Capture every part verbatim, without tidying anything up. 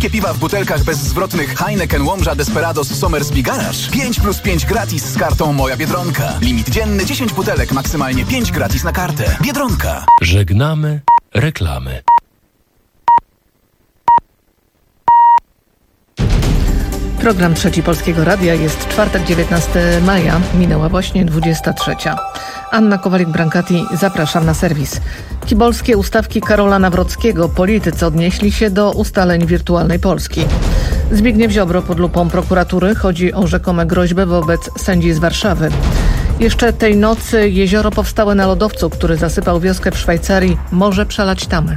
Wszystkie piwa w butelkach bezzwrotnych Heineken, Łomża, Desperados, Somersby Garage. pięć plus pięć gratis z kartą Moja Biedronka. Limit dzienny dziesięć butelek, maksymalnie pięć gratis na kartę. Biedronka. Żegnamy reklamy. Program Trzeci Polskiego Radia. Jest czwartek, dziewiętnastego maja. Minęła właśnie dwudziesta trzecia. Anna Kowalik-Brankati, zapraszam na serwis. Kibolskie ustawki Karola Nawrockiego. Politycy odnieśli się do ustaleń wirtualnej Polski. Zbigniew Ziobro pod lupą prokuratury. Chodzi o rzekome groźby wobec sędzi z Warszawy. Jeszcze tej nocy jezioro powstałe na lodowcu, który zasypał wioskę w Szwajcarii, może przelać tamę.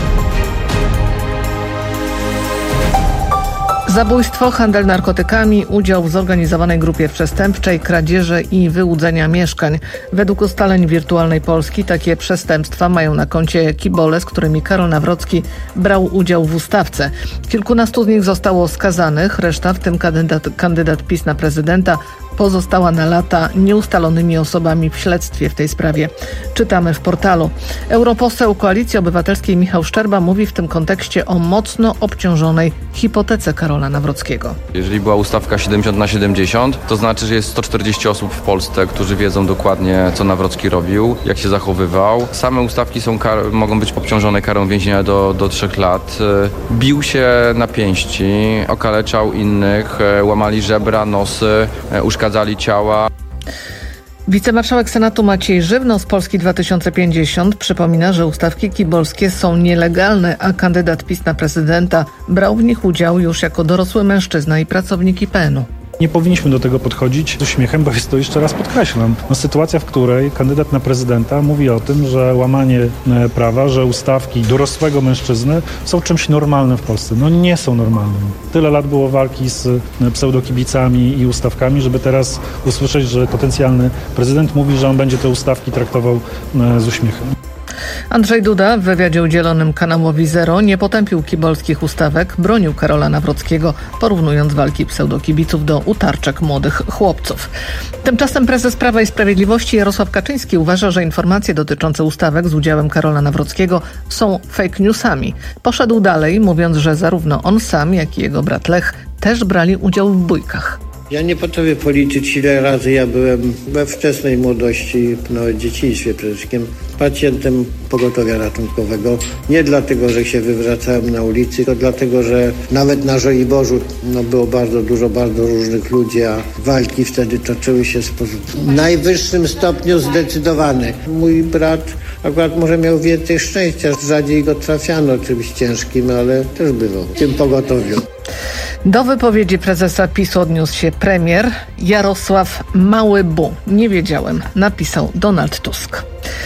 Zabójstwo, handel narkotykami, udział w zorganizowanej grupie przestępczej, kradzieże i wyłudzenia mieszkań. Według ustaleń wirtualnej Polski takie przestępstwa mają na koncie kibole, z którymi Karol Nawrocki brał udział w ustawce. Kilkunastu z nich zostało skazanych, reszta, w tym kandydat, kandydat PiS na prezydenta, pozostała na lata nieustalonymi osobami w śledztwie w tej sprawie. Czytamy w portalu. Europoseł Koalicji Obywatelskiej Michał Szczerba mówi w tym kontekście o mocno obciążonej hipotece Karola Nawrockiego. Jeżeli była ustawka siedemdziesiąt na siedemdziesiąt, to znaczy, że jest sto czterdzieści osób w Polsce, którzy wiedzą dokładnie, co Nawrocki robił, jak się zachowywał. Same ustawki są kar- mogą być obciążone karą więzienia do, do trzech lat. Bił się na pięści, okaleczał innych, łamali żebra, nosy, uszkadzali ciała. Wicemarszałek Senatu Maciej Żywno z Polski dwa tysiące pięćdziesiąt przypomina, że ustawki kibolskie są nielegalne, a kandydat PiS na prezydenta brał w nich udział już jako dorosły mężczyzna i pracownik I P N u. Nie powinniśmy do tego podchodzić z uśmiechem, bo jest to, jeszcze raz podkreślam, no, sytuacja, w której kandydat na prezydenta mówi o tym, że łamanie e, prawa, że ustawki dorosłego mężczyzny są czymś normalnym w Polsce. No nie są normalnym. Tyle lat było walki z e, pseudokibicami i ustawkami, żeby teraz usłyszeć, że potencjalny prezydent mówi, że on będzie te ustawki traktował e, z uśmiechem. Andrzej Duda w wywiadzie udzielonym kanałowi Zero nie potępił kibolskich ustawek, bronił Karola Nawrockiego, porównując walki pseudokibiców do utarczek młodych chłopców. Tymczasem prezes Prawa i Sprawiedliwości Jarosław Kaczyński uważa, że informacje dotyczące ustawek z udziałem Karola Nawrockiego są fake newsami. Poszedł dalej, mówiąc, że zarówno on sam, jak i jego brat Lech też brali udział w bójkach. Ja nie potrafię policzyć, ile razy ja byłem we wczesnej młodości, no dzieciństwie przede wszystkim, pacjentem pogotowia ratunkowego. Nie dlatego, że się wywracałem na ulicy, tylko dlatego, że nawet na Żoliborzu no, było bardzo dużo, bardzo różnych ludzi, a walki wtedy toczyły się w sposób w najwyższym stopniu zdecydowany. Mój brat akurat może miał więcej szczęścia, rzadziej go trafiano czymś ciężkim, ale też bywał w tym pogotowiu. Do wypowiedzi prezesa PiS odniósł się premier Jarosław Mały-Bu. Nie wiedziałem, napisał Donald Tusk.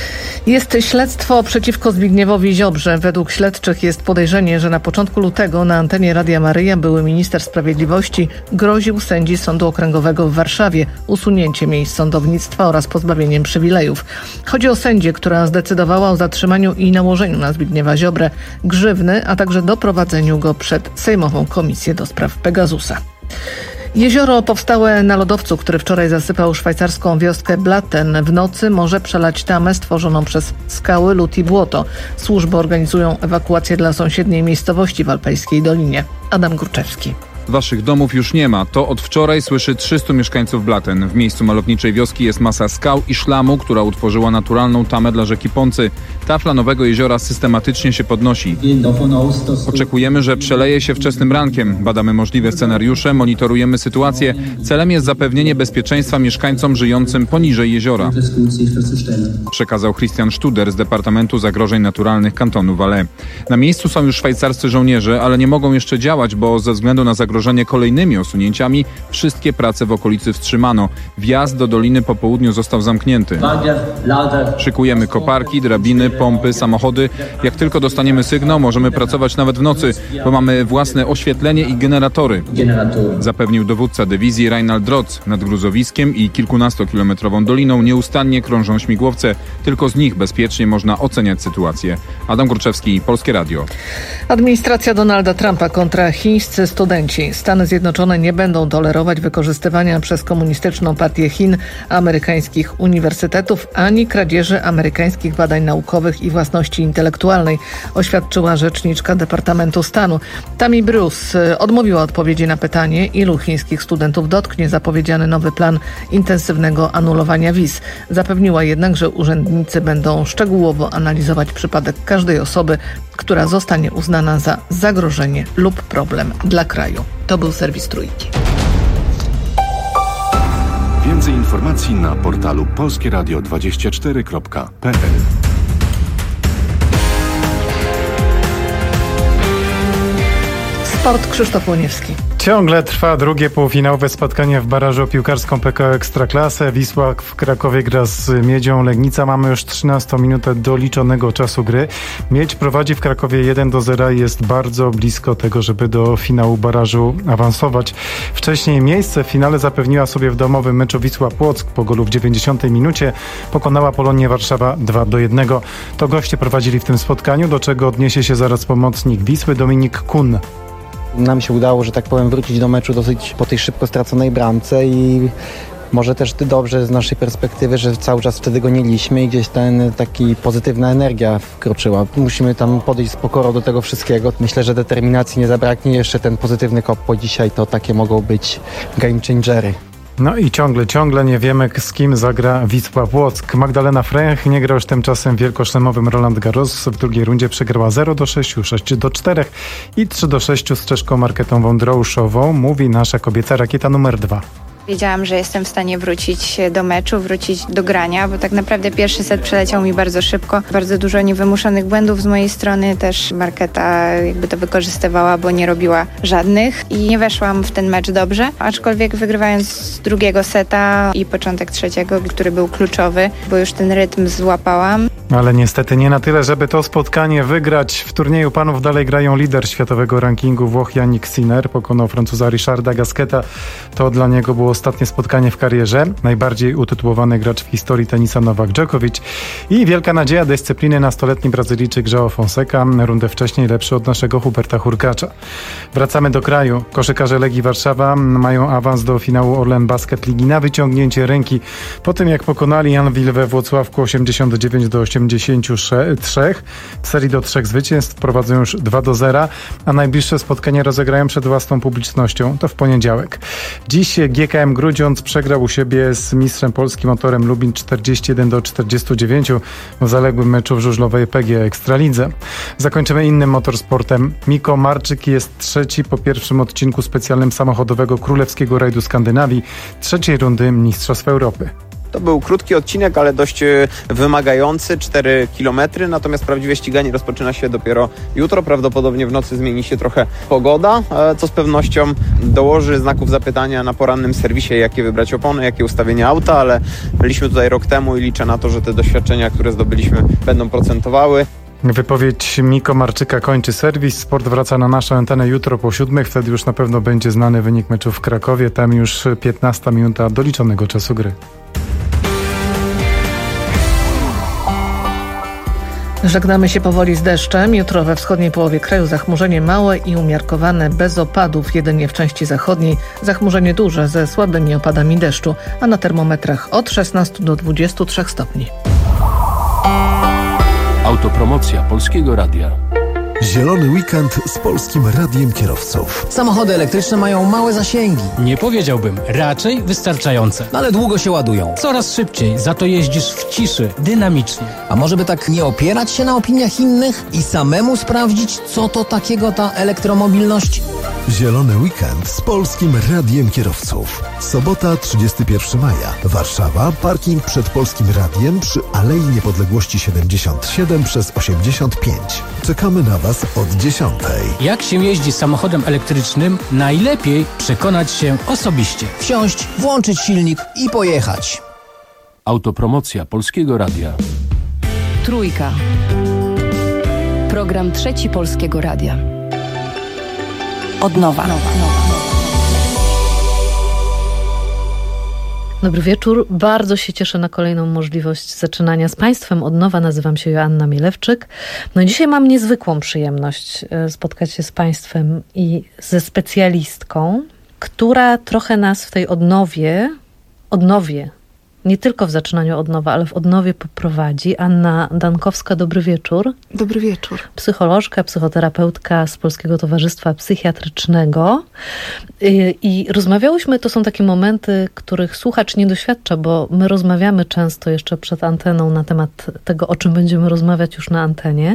Jest śledztwo przeciwko Zbigniewowi Ziobrze. Według śledczych jest podejrzenie, że na początku lutego na antenie Radia Maryja były minister sprawiedliwości groził sędzi Sądu Okręgowego w Warszawie usunięciem miejsc sądownictwa oraz pozbawieniem przywilejów. Chodzi o sędzię, która zdecydowała o zatrzymaniu i nałożeniu na Zbigniewa Ziobrę grzywny, a także doprowadzeniu go przed Sejmową Komisję do spraw Pegasusa. Jezioro powstałe na lodowcu, który wczoraj zasypał szwajcarską wioskę Blatten, w nocy może przelać tamę stworzoną przez skały, lód i błoto. Służby organizują ewakuację dla sąsiedniej miejscowości w Alpejskiej Dolinie. Adam Górczewski. Waszych domów już nie ma. To od wczoraj słyszy trzystu mieszkańców Blatten. W miejscu malowniczej wioski jest masa skał i szlamu, która utworzyła naturalną tamę dla rzeki Poncy. Tafla Nowego Jeziora systematycznie się podnosi. Oczekujemy, że przeleje się wczesnym rankiem. Badamy możliwe scenariusze, monitorujemy sytuację. Celem jest zapewnienie bezpieczeństwa mieszkańcom żyjącym poniżej jeziora. Przekazał Christian Studer z Departamentu Zagrożeń Naturalnych kantonu Valais. Na miejscu są już szwajcarscy żołnierze, ale nie mogą jeszcze działać, bo ze względu na zagrożenie kolejnymi osunięciami wszystkie prace w okolicy wstrzymano. Wjazd do doliny po południu został zamknięty. Szykujemy koparki, drabiny, pompy, samochody. Jak tylko dostaniemy sygnał, możemy pracować nawet w nocy, bo mamy własne oświetlenie i generatory. Zapewnił dowódca dywizji Reinald Drotz. Nad gruzowiskiem i kilkunastokilometrową doliną nieustannie krążą śmigłowce. Tylko z nich bezpiecznie można oceniać sytuację. Adam Górczewski, Polskie Radio. Administracja Donalda Trumpa kontra chińscy studenci. Trzeci. Stany Zjednoczone nie będą tolerować wykorzystywania przez Komunistyczną Partię Chin amerykańskich uniwersytetów ani kradzieży amerykańskich badań naukowych i własności intelektualnej, oświadczyła rzeczniczka Departamentu Stanu. Tammy Bruce odmówiła odpowiedzi na pytanie, ilu chińskich studentów dotknie zapowiedziany nowy plan intensywnego anulowania wiz. Zapewniła jednak, że urzędnicy będą szczegółowo analizować przypadek każdej osoby, która zostanie uznana za zagrożenie lub problem dla kraju. To był serwis Trójki. Więcej informacji na portalu polskie radio dwadzieścia cztery kropka p l. Sport, Krzysztof Łoniewski. Ciągle trwa drugie półfinałowe spotkanie w barażu o piłkarską P K O Ekstraklasę. Wisła w Krakowie gra z Miedzią Legnica. Mamy już trzynastą minutę doliczonego czasu gry. Miedź prowadzi w Krakowie jeden do zera i jest bardzo blisko tego, żeby do finału barażu awansować. Wcześniej miejsce w finale zapewniła sobie w domowym meczu Wisła Płock. Po golu w dziewięćdziesiątej minucie pokonała Polonię Warszawa dwa do jednego. To goście prowadzili w tym spotkaniu, do czego odniesie się zaraz pomocnik Wisły Dominik Kun. Nam się udało, że tak powiem, wrócić do meczu dosyć po tej szybko straconej bramce i może też dobrze z naszej perspektywy, że cały czas wtedy goniliśmy i gdzieś ten taki pozytywna energia wkroczyła. Musimy tam podejść z pokorą do tego wszystkiego. Myślę, że determinacji nie zabraknie. Jeszcze ten pozytywny kop po dzisiaj to takie mogą być game changery. No i ciągle, ciągle nie wiemy, z kim zagra Wisła Płock. Magdalena Fręch nie gra już tymczasem wielkoszlemowym Roland Garros. W drugiej rundzie przegrała zero do sześciu, sześć do czterech i trzy do sześciu z czeszką Marketą Wondrouszową, mówi nasza kobieca rakieta numer dwa. Wiedziałam, że jestem w stanie wrócić do meczu, wrócić do grania, bo tak naprawdę pierwszy set przeleciał mi bardzo szybko. Bardzo dużo niewymuszonych błędów z mojej strony, też Marketa jakby to wykorzystywała, bo nie robiła żadnych i nie weszłam w ten mecz dobrze, aczkolwiek wygrywając z drugiego seta i początek trzeciego, który był kluczowy, bo już ten rytm złapałam. Ale niestety nie na tyle, żeby to spotkanie wygrać. W turnieju panów dalej grają lider światowego rankingu Włoch Yannick Sinner. Pokonał Francuza Richarda Gasqueta. To dla niego było ostatnie spotkanie w karierze. Najbardziej utytułowany gracz w historii tenisa Nowak Djokovic. I wielka nadzieja dyscypliny nastoletni Brazylijczyk João Fonseca. Rundę wcześniej lepszy od naszego Huberta Hurkacza. Wracamy do kraju. Koszykarze Legii Warszawa mają awans do finału Orlen Basket Ligi na wyciągnięcie ręki. Po tym jak pokonali Anwil we Włocławku osiemdziesiąt dziewięć do osiemdziesięciu trzech. W serii do trzech zwycięstw prowadzą już dwa do zera, a najbliższe spotkanie rozegrają przed własną publicznością. To w poniedziałek. Dziś G K M Grudziądz przegrał u siebie z mistrzem Polski Motorem Lubin czterdzieści jeden do czterdziestu dziewięciu w zaległym meczu w żużlowej P G Ekstralidze. Zakończymy innym motorsportem. Miko Marczyk jest trzeci po pierwszym odcinku specjalnym samochodowego Królewskiego Rajdu Skandynawii, trzeciej rundy Mistrzostw Europy. To był krótki odcinek, ale dość wymagający, cztery kilometry, natomiast prawdziwe ściganie rozpoczyna się dopiero jutro. Prawdopodobnie w nocy zmieni się trochę pogoda, co z pewnością dołoży znaków zapytania na porannym serwisie, jakie wybrać opony, jakie ustawienie auta, ale byliśmy tutaj rok temu i liczę na to, że te doświadczenia, które zdobyliśmy, będą procentowały. Wypowiedź Miko Marczyka kończy serwis. Sport wraca na naszą antenę jutro po siódmej. Wtedy już na pewno będzie znany wynik meczu w Krakowie. Tam już piętnasta minuta doliczonego czasu gry. Żegnamy się powoli z deszczem. Jutro we wschodniej połowie kraju zachmurzenie małe i umiarkowane, bez opadów, jedynie w części zachodniej. Zachmurzenie duże ze słabymi opadami deszczu, a na termometrach od szesnastu do dwudziestu trzech stopni. Autopromocja Polskiego Radia. Zielony weekend z Polskim Radiem Kierowców. Samochody elektryczne mają małe zasięgi. Nie powiedziałbym, raczej wystarczające. Ale długo się ładują. Coraz szybciej, za to jeździsz w ciszy, dynamicznie. A może by tak nie opierać się na opiniach innych i samemu sprawdzić, co to takiego ta elektromobilność? Zielony weekend z Polskim Radiem Kierowców. Sobota, trzydziestego pierwszego maja. Warszawa, parking przed Polskim Radiem przy Alei Niepodległości siedemdziesiąt siedem przez osiemdziesiąt pięć. Czekamy na Was od dziesiątej. Jak się jeździ samochodem elektrycznym, najlepiej przekonać się osobiście. Wsiąść, włączyć silnik i pojechać. Autopromocja Polskiego Radia. Trójka. Program Trzeci Polskiego Radia. Od nowa. Dobry wieczór. Bardzo się cieszę na kolejną możliwość zaczynania z Państwem od nowa. Nazywam się Joanna Mielewczyk. No dzisiaj mam niezwykłą przyjemność spotkać się z Państwem i ze specjalistką, która trochę nas w tej odnowie, odnowie, nie tylko w zaczynaniu od nowa, ale w odnowie poprowadzi. Anna Dankowska, dobry wieczór. Dobry wieczór. Psycholożka, psychoterapeutka z Polskiego Towarzystwa Psychiatrycznego. I, I rozmawiałyśmy, to są takie momenty, których słuchacz nie doświadcza, bo my rozmawiamy często jeszcze przed anteną na temat tego, o czym będziemy rozmawiać już na antenie.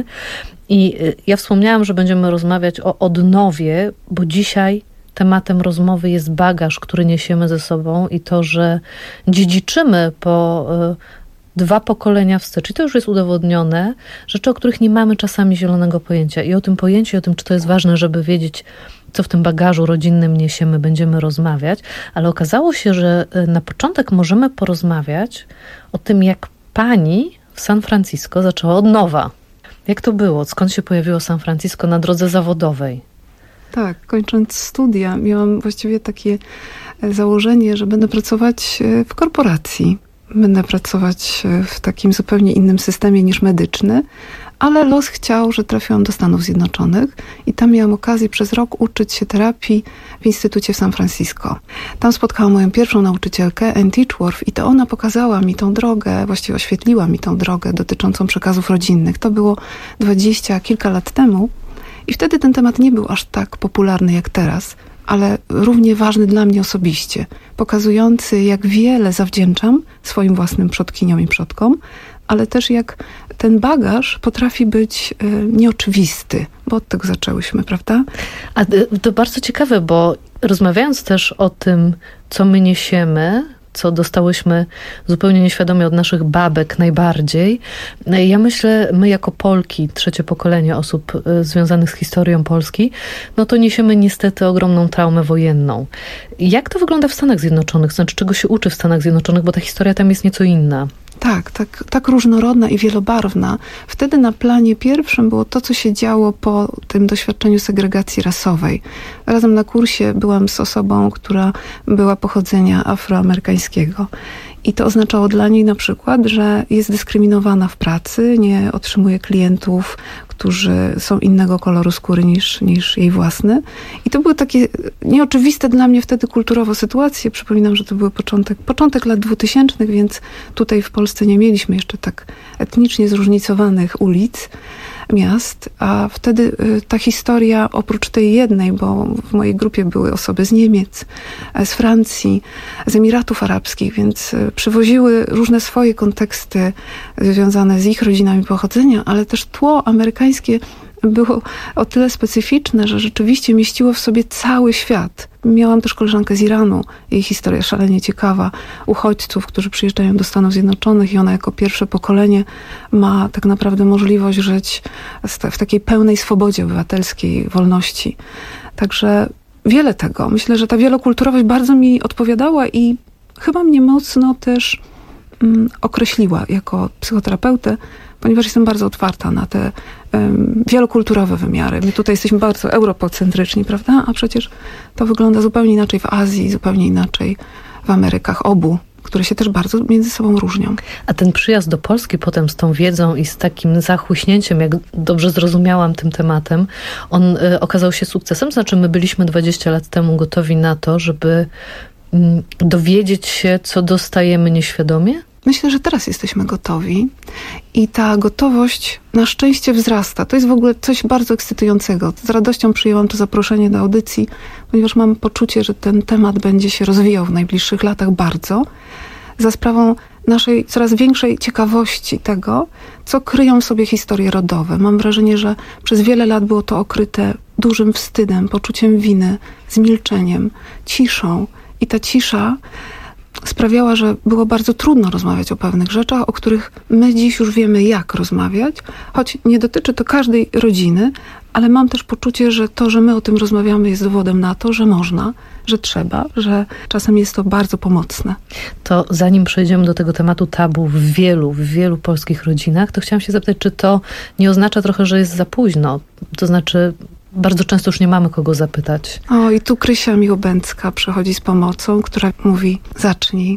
I ja wspomniałam, że będziemy rozmawiać o odnowie, bo dzisiaj tematem rozmowy jest bagaż, który niesiemy ze sobą i to, że dziedziczymy po y, dwa pokolenia wstecz. I to już jest udowodnione. Rzeczy, o których nie mamy czasami zielonego pojęcia. I o tym pojęciu, o tym, czy to jest ważne, żeby wiedzieć, co w tym bagażu rodzinnym niesiemy, będziemy rozmawiać. Ale okazało się, że na początek możemy porozmawiać o tym, jak pani w San Francisco zaczęła od nowa. Jak to było? Skąd się pojawiło San Francisco na drodze zawodowej? Tak, kończąc studia, miałam właściwie takie założenie, że będę pracować w korporacji. Będę pracować w takim zupełnie innym systemie niż medyczny, ale los chciał, że trafiłam do Stanów Zjednoczonych i tam miałam okazję przez rok uczyć się terapii w Instytucie w San Francisco. Tam spotkałam moją pierwszą nauczycielkę, Ann Teachworth, i to ona pokazała mi tą drogę, właściwie oświetliła mi tą drogę dotyczącą przekazów rodzinnych. To było dwadzieścia kilka lat temu. I wtedy ten temat nie był aż tak popularny jak teraz, ale równie ważny dla mnie osobiście, pokazujący, jak wiele zawdzięczam swoim własnym przodkiniom i przodkom, ale też jak ten bagaż potrafi być y, nieoczywisty, bo od tego zaczęłyśmy, prawda? A to bardzo ciekawe, bo rozmawiając też o tym, co my niesiemy, co dostałyśmy zupełnie nieświadomie od naszych babek najbardziej. Ja myślę, my jako Polki, trzecie pokolenie osób związanych z historią Polski, no to niesiemy niestety ogromną traumę wojenną. Jak to wygląda w Stanach Zjednoczonych? Znaczy, czego się uczy w Stanach Zjednoczonych, bo ta historia tam jest nieco inna. Tak, tak, tak różnorodna i wielobarwna. Wtedy na planie pierwszym było to, co się działo po tym doświadczeniu segregacji rasowej. Razem na kursie byłam z osobą, która była pochodzenia afroamerykańskiego. I to oznaczało dla niej na przykład, że jest dyskryminowana w pracy, nie otrzymuje klientów, którzy są innego koloru skóry niż, niż jej własny. I to były takie nieoczywiste dla mnie wtedy kulturowo sytuacje. Przypominam, że to był początek, początek lat dwutysięcznych, więc tutaj w Polsce nie mieliśmy jeszcze tak etnicznie zróżnicowanych ulic, miast, a wtedy y, ta historia, oprócz tej jednej, bo w mojej grupie były osoby z Niemiec, z Francji, z Emiratów Arabskich, więc y, przywoziły różne swoje konteksty związane z ich rodzinami pochodzenia, ale też tło amerykańskie było o tyle specyficzne, że rzeczywiście mieściło w sobie cały świat. Miałam też koleżankę z Iranu, jej historia szalenie ciekawa, uchodźców, którzy przyjeżdżają do Stanów Zjednoczonych i ona jako pierwsze pokolenie ma tak naprawdę możliwość żyć w takiej pełnej swobodzie obywatelskiej, wolności. Także wiele tego. Myślę, że ta wielokulturowość bardzo mi odpowiadała i chyba mnie mocno też mm, określiła jako psychoterapeutę, ponieważ jestem bardzo otwarta na te um, wielokulturowe wymiary. My tutaj jesteśmy bardzo europocentryczni, prawda? A przecież to wygląda zupełnie inaczej w Azji, zupełnie inaczej w Amerykach obu, które się też bardzo między sobą różnią. A ten przyjazd do Polski potem z tą wiedzą i z takim zachłyśnięciem, jak dobrze zrozumiałam tym tematem, on y, okazał się sukcesem? Znaczy my byliśmy dwadzieścia lat temu gotowi na to, żeby y, dowiedzieć się, co dostajemy nieświadomie? Myślę, że teraz jesteśmy gotowi i ta gotowość na szczęście wzrasta. To jest w ogóle coś bardzo ekscytującego. Z radością przyjęłam to zaproszenie do audycji, ponieważ mam poczucie, że ten temat będzie się rozwijał w najbliższych latach bardzo, za sprawą naszej coraz większej ciekawości tego, co kryją w sobie historie rodowe. Mam wrażenie, że przez wiele lat było to okryte dużym wstydem, poczuciem winy, zmilczeniem, ciszą. I ta cisza sprawiała, że było bardzo trudno rozmawiać o pewnych rzeczach, o których my dziś już wiemy, jak rozmawiać, choć nie dotyczy to każdej rodziny, ale mam też poczucie, że to, że my o tym rozmawiamy, jest dowodem na to, że można, że trzeba, że czasem jest to bardzo pomocne. To zanim przejdziemy do tego tematu tabu w wielu, w wielu polskich rodzinach, to chciałam się zapytać, czy to nie oznacza trochę, że jest za późno? To znaczy, bardzo często już nie mamy kogo zapytać. O, i tu Krysia Miłobęcka przychodzi z pomocą, która mówi: zacznij,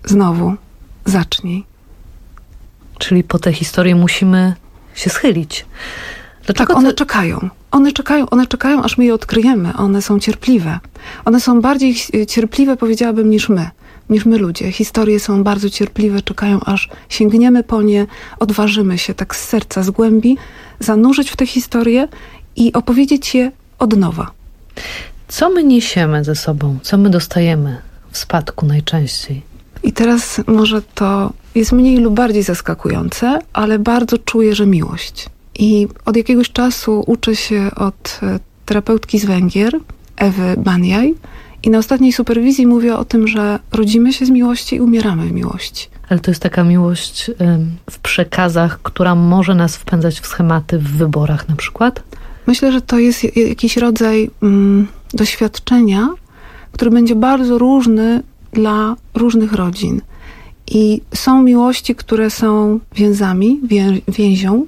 znowu, zacznij. Czyli po tę historię musimy się schylić. Dlaczego tak, one te... czekają. One czekają, one czekają, aż my je odkryjemy. One są cierpliwe. One są bardziej cierpliwe, powiedziałabym, niż my. Niż my ludzie. Historie są bardzo cierpliwe, czekają, aż sięgniemy po nie, odważymy się tak z serca, z głębi, zanurzyć w tę historię i opowiedzieć je od nowa. Co my niesiemy ze sobą? Co my dostajemy w spadku najczęściej? I teraz może to jest mniej lub bardziej zaskakujące, ale bardzo czuję, że miłość. I od jakiegoś czasu uczę się od terapeutki z Węgier, Ewy Baniaj, i na ostatniej superwizji mówię o tym, że rodzimy się z miłości i umieramy w miłości. Ale to jest taka miłość w przekazach, która może nas wpędzać w schematy w wyborach na przykład? Myślę, że to jest jakiś rodzaj mm, doświadczenia, który będzie bardzo różny dla różnych rodzin. I są miłości, które są więzami, wię, więzią,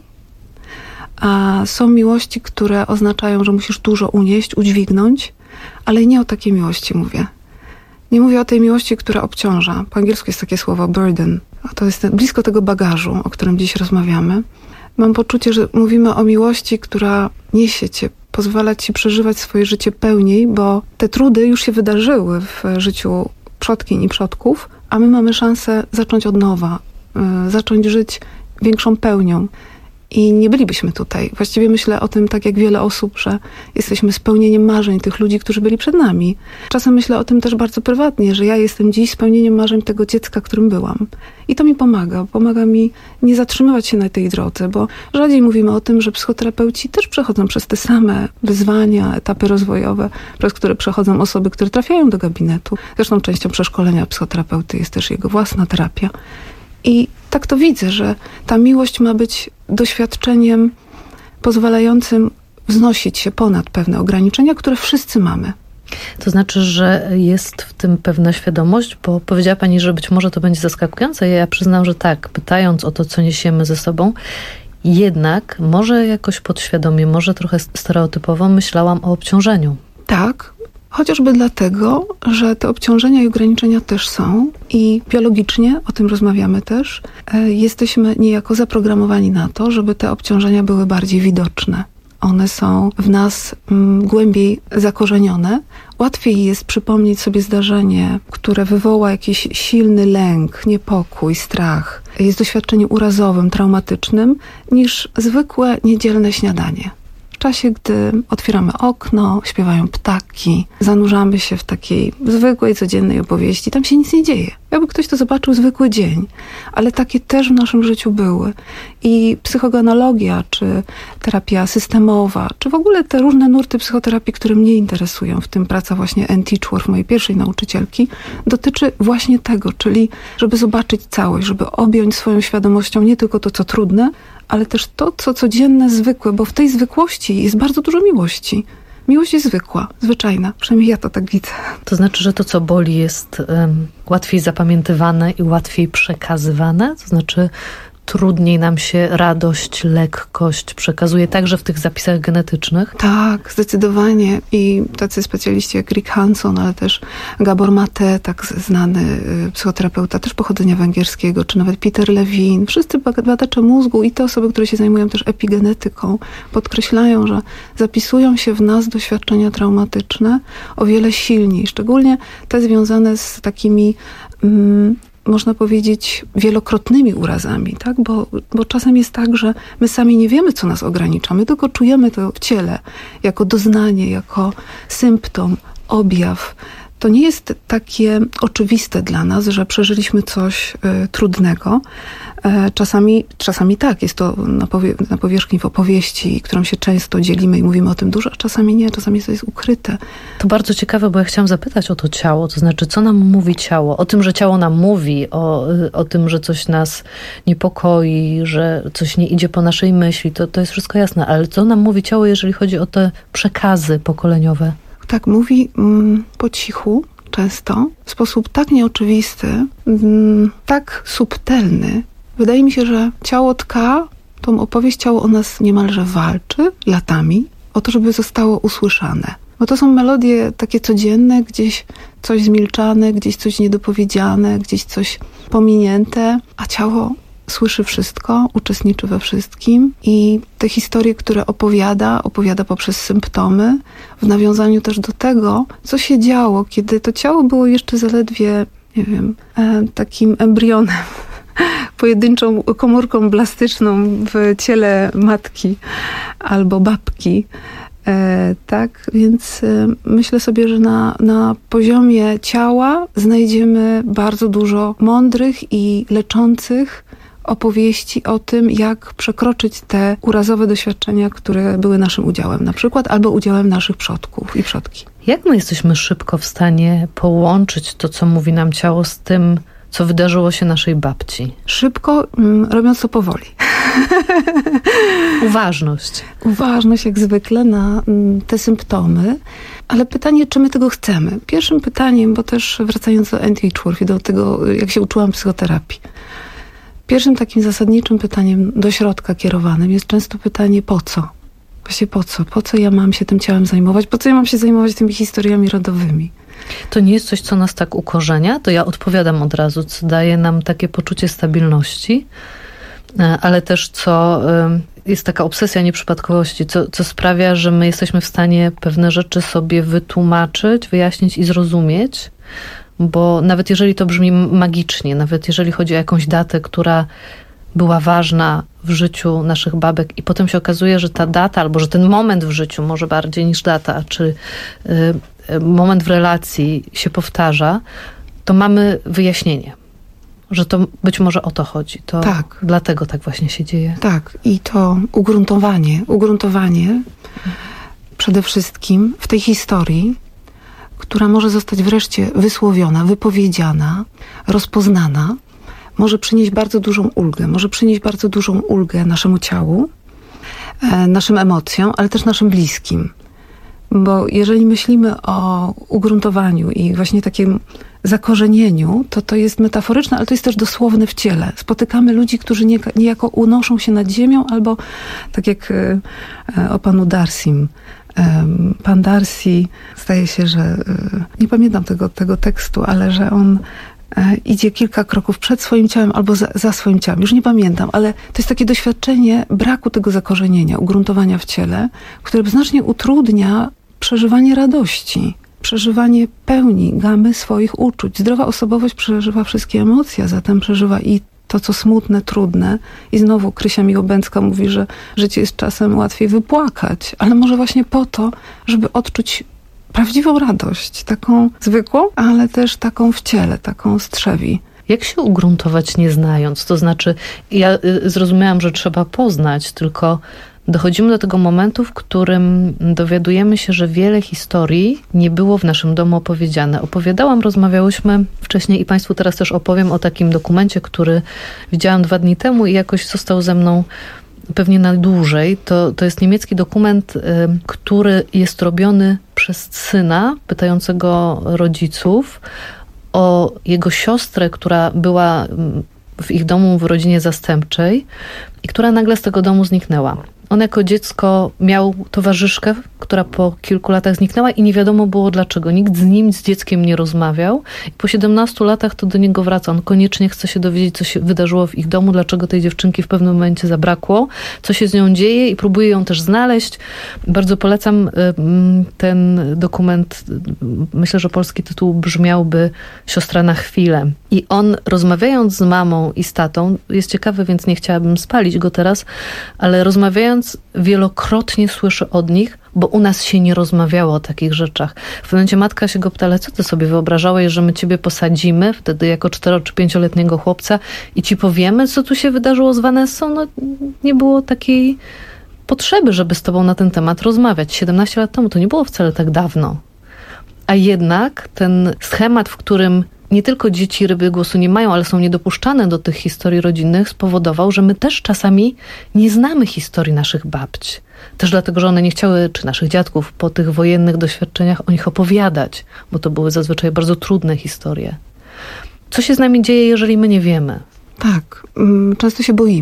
a są miłości, które oznaczają, że musisz dużo unieść, udźwignąć, ale nie o takiej miłości mówię. Nie mówię o tej miłości, która obciąża. Po angielsku jest takie słowo burden. A to jest blisko tego bagażu, o którym dziś rozmawiamy. Mam poczucie, że mówimy o miłości, która niesie cię, pozwala ci przeżywać swoje życie pełniej, bo te trudy już się wydarzyły w życiu przodkiń i przodków, a my mamy szansę zacząć od nowa, yy, zacząć żyć większą pełnią. I nie bylibyśmy tutaj. Właściwie myślę o tym tak jak wiele osób, że jesteśmy spełnieniem marzeń tych ludzi, którzy byli przed nami. Czasem myślę o tym też bardzo prywatnie, że ja jestem dziś spełnieniem marzeń tego dziecka, którym byłam. I to mi pomaga. Pomaga mi nie zatrzymywać się na tej drodze, bo rzadziej mówimy o tym, że psychoterapeuci też przechodzą przez te same wyzwania, etapy rozwojowe, przez które przechodzą osoby, które trafiają do gabinetu. Zresztą częścią przeszkolenia psychoterapeuty jest też jego własna terapia. I tak to widzę, że ta miłość ma być doświadczeniem pozwalającym wznosić się ponad pewne ograniczenia, które wszyscy mamy. To znaczy, że jest w tym pewna świadomość, bo powiedziała pani, że być może to będzie zaskakujące. Ja przyznam, że tak, pytając o to, co niesiemy ze sobą, jednak może jakoś podświadomie, może trochę stereotypowo myślałam o obciążeniu. Tak. Chociażby dlatego, że te obciążenia i ograniczenia też są i biologicznie, o tym rozmawiamy też, jesteśmy niejako zaprogramowani na to, żeby te obciążenia były bardziej widoczne. One są w nas mm, głębiej zakorzenione. Łatwiej jest przypomnieć sobie zdarzenie, które wywoła jakiś silny lęk, niepokój, strach. Jest doświadczeniem urazowym, traumatycznym, niż zwykłe niedzielne śniadanie. W czasie, gdy otwieramy okno, śpiewają ptaki, zanurzamy się w takiej zwykłej, codziennej opowieści, tam się nic nie dzieje. Jakby ktoś to zobaczył, zwykły dzień, ale takie też w naszym życiu były. I psychogenealogia, czy terapia systemowa, czy w ogóle te różne nurty psychoterapii, które mnie interesują, w tym praca właśnie Ann Teachworth, mojej pierwszej nauczycielki, dotyczy właśnie tego, czyli żeby zobaczyć całość, żeby objąć swoją świadomością nie tylko to, co trudne, ale też to, co codzienne, zwykłe, bo w tej zwykłości jest bardzo dużo miłości. Miłość jest zwykła, zwyczajna. Przynajmniej ja to tak widzę. To znaczy, że to, co boli, jest um, łatwiej zapamiętywane i łatwiej przekazywane? To znaczy, trudniej nam się radość, lekkość przekazuje także w tych zapisach genetycznych? Tak, zdecydowanie. I tacy specjaliści jak Rick Hanson, ale też Gabor Mate, tak znany psychoterapeuta też pochodzenia węgierskiego, czy nawet Peter Levine, wszyscy badacze mózgu i te osoby, które się zajmują też epigenetyką, podkreślają, że zapisują się w nas doświadczenia traumatyczne o wiele silniej, szczególnie te związane z takimi mm, można powiedzieć, wielokrotnymi urazami, tak? Bo, bo czasem jest tak, że my sami nie wiemy, co nas ogranicza. My tylko czujemy to w ciele, jako doznanie, jako symptom, objaw. To nie jest takie oczywiste dla nas, że przeżyliśmy coś y, trudnego. E, czasami, czasami tak, jest to na, powie, na powierzchni w opowieści, którą się często dzielimy i mówimy o tym dużo, a czasami nie, czasami to jest ukryte. To bardzo ciekawe, bo ja chciałam zapytać o to ciało, to znaczy, co nam mówi ciało? O tym, że ciało nam mówi, o, o tym, że coś nas niepokoi, że coś nie idzie po naszej myśli, to, to jest wszystko jasne, ale co nam mówi ciało, jeżeli chodzi o te przekazy pokoleniowe? Tak, mówi mm, po cichu, często, w sposób tak nieoczywisty, mm, tak subtelny. Wydaje mi się, że ciało tka, tą opowieść ciało o nas niemalże walczy latami, o to, żeby zostało usłyszane. Bo to są melodie takie codzienne, gdzieś coś zmilczane, gdzieś coś niedopowiedziane, gdzieś coś pominięte, a ciało słyszy wszystko, uczestniczy we wszystkim i te historie, które opowiada, opowiada poprzez symptomy, w nawiązaniu też do tego, co się działo, kiedy to ciało było jeszcze zaledwie, nie wiem, e, takim embrionem, pojedynczą komórką blastyczną w ciele matki albo babki. E, tak, więc e, myślę sobie, że na, na poziomie ciała znajdziemy bardzo dużo mądrych i leczących opowieści o tym, jak przekroczyć te urazowe doświadczenia, które były naszym udziałem na przykład, albo udziałem naszych przodków i przodki. Jak my jesteśmy szybko w stanie połączyć to, co mówi nam ciało, z tym, co wydarzyło się naszej babci? Szybko, mm, robiąc to powoli. Uważność. Uważność jak zwykle na mm, te symptomy, ale pytanie, czy my tego chcemy? Pierwszym pytaniem, bo też wracając do Andy Edgeworth i do tego, jak się uczyłam psychoterapii, pierwszym takim zasadniczym pytaniem do środka kierowanym jest często pytanie po co? Właśnie po co? Po co ja mam się tym ciałem zajmować? Po co ja mam się zajmować tymi historiami rodowymi? To nie jest coś, co nas tak ukorzenia? To ja odpowiadam od razu, co daje nam takie poczucie stabilności, ale też co jest taka obsesja nieprzypadkowości, co, co sprawia, że my jesteśmy w stanie pewne rzeczy sobie wytłumaczyć, wyjaśnić i zrozumieć, bo nawet jeżeli to brzmi magicznie, nawet jeżeli chodzi o jakąś datę, która była ważna w życiu naszych babek i potem się okazuje, że ta data, albo że ten moment w życiu, może bardziej niż data, czy y, moment w relacji się powtarza, to mamy wyjaśnienie, że to być może o to chodzi. To tak. Dlatego tak właśnie się dzieje. Tak. I to ugruntowanie, ugruntowanie przede wszystkim w tej historii, która może zostać wreszcie wysłowiona, wypowiedziana, rozpoznana, może przynieść bardzo dużą ulgę. Może przynieść bardzo dużą ulgę naszemu ciału, e, naszym emocjom, ale też naszym bliskim. Bo jeżeli myślimy o ugruntowaniu i właśnie takim zakorzenieniu, to to jest metaforyczne, ale to jest też dosłowne w ciele. Spotykamy ludzi, którzy nie, niejako unoszą się nad ziemią, albo tak jak e, o panu Darcym. Pan Darcy, zdaje się, że nie pamiętam tego, tego tekstu, ale że on idzie kilka kroków przed swoim ciałem albo za, za swoim ciałem. Już nie pamiętam, ale to jest takie doświadczenie braku tego zakorzenienia, ugruntowania w ciele, które znacznie utrudnia przeżywanie radości, przeżywanie pełni, gamy swoich uczuć. Zdrowa osobowość przeżywa wszystkie emocje, a zatem przeżywa i to, co smutne, trudne. I znowu Krysia Miłobęcka mówi, że życie jest czasem łatwiej wypłakać, ale może właśnie po to, żeby odczuć prawdziwą radość, taką zwykłą, ale też taką w ciele, taką z trzewi. Jak się ugruntować nie znając? To znaczy, ja zrozumiałam, że trzeba poznać, tylko dochodzimy do tego momentu, w którym dowiadujemy się, że wiele historii nie było w naszym domu opowiedziane. Opowiadałam, rozmawiałyśmy wcześniej i Państwu teraz też opowiem o takim dokumencie, który widziałam dwa dni temu i jakoś został ze mną pewnie na dłużej. To, to jest niemiecki dokument, y, który jest robiony przez syna pytającego rodziców o jego siostrę, która była w ich domu w rodzinie zastępczej i która nagle z tego domu zniknęła. On jako dziecko miał towarzyszkę, która po kilku latach zniknęła i nie wiadomo było dlaczego. Nikt z nim, z dzieckiem nie rozmawiał. I po siedemnastu latach to do niego wraca. On koniecznie chce się dowiedzieć, co się wydarzyło w ich domu, dlaczego tej dziewczynki w pewnym momencie zabrakło, co się z nią dzieje i próbuje ją też znaleźć. Bardzo polecam ten dokument. Myślę, że polski tytuł brzmiałby Siostra na chwilę. I on, rozmawiając z mamą i z tatą, jest ciekawy, więc nie chciałabym spalić go teraz, ale rozmawiając wielokrotnie słyszy od nich, bo u nas się nie rozmawiało o takich rzeczach. W pewnym momencie matka się go pyta, ale co ty sobie wyobrażałeś, że my ciebie posadzimy, wtedy jako cztero czy pięcioletniego chłopca i ci powiemy, co tu się wydarzyło z Vanessą? No nie było takiej potrzeby, żeby z tobą na ten temat rozmawiać. siedemnaście lat temu to nie było wcale tak dawno. A jednak ten schemat, w którym nie tylko dzieci ryby głosu nie mają, ale są niedopuszczane do tych historii rodzinnych, spowodował, że my też czasami nie znamy historii naszych babci. Też dlatego, że one nie chciały, czy naszych dziadków, po tych wojennych doświadczeniach o nich opowiadać, bo to były zazwyczaj bardzo trudne historie. Co się z nami dzieje, jeżeli my nie wiemy? Tak, często się boimy.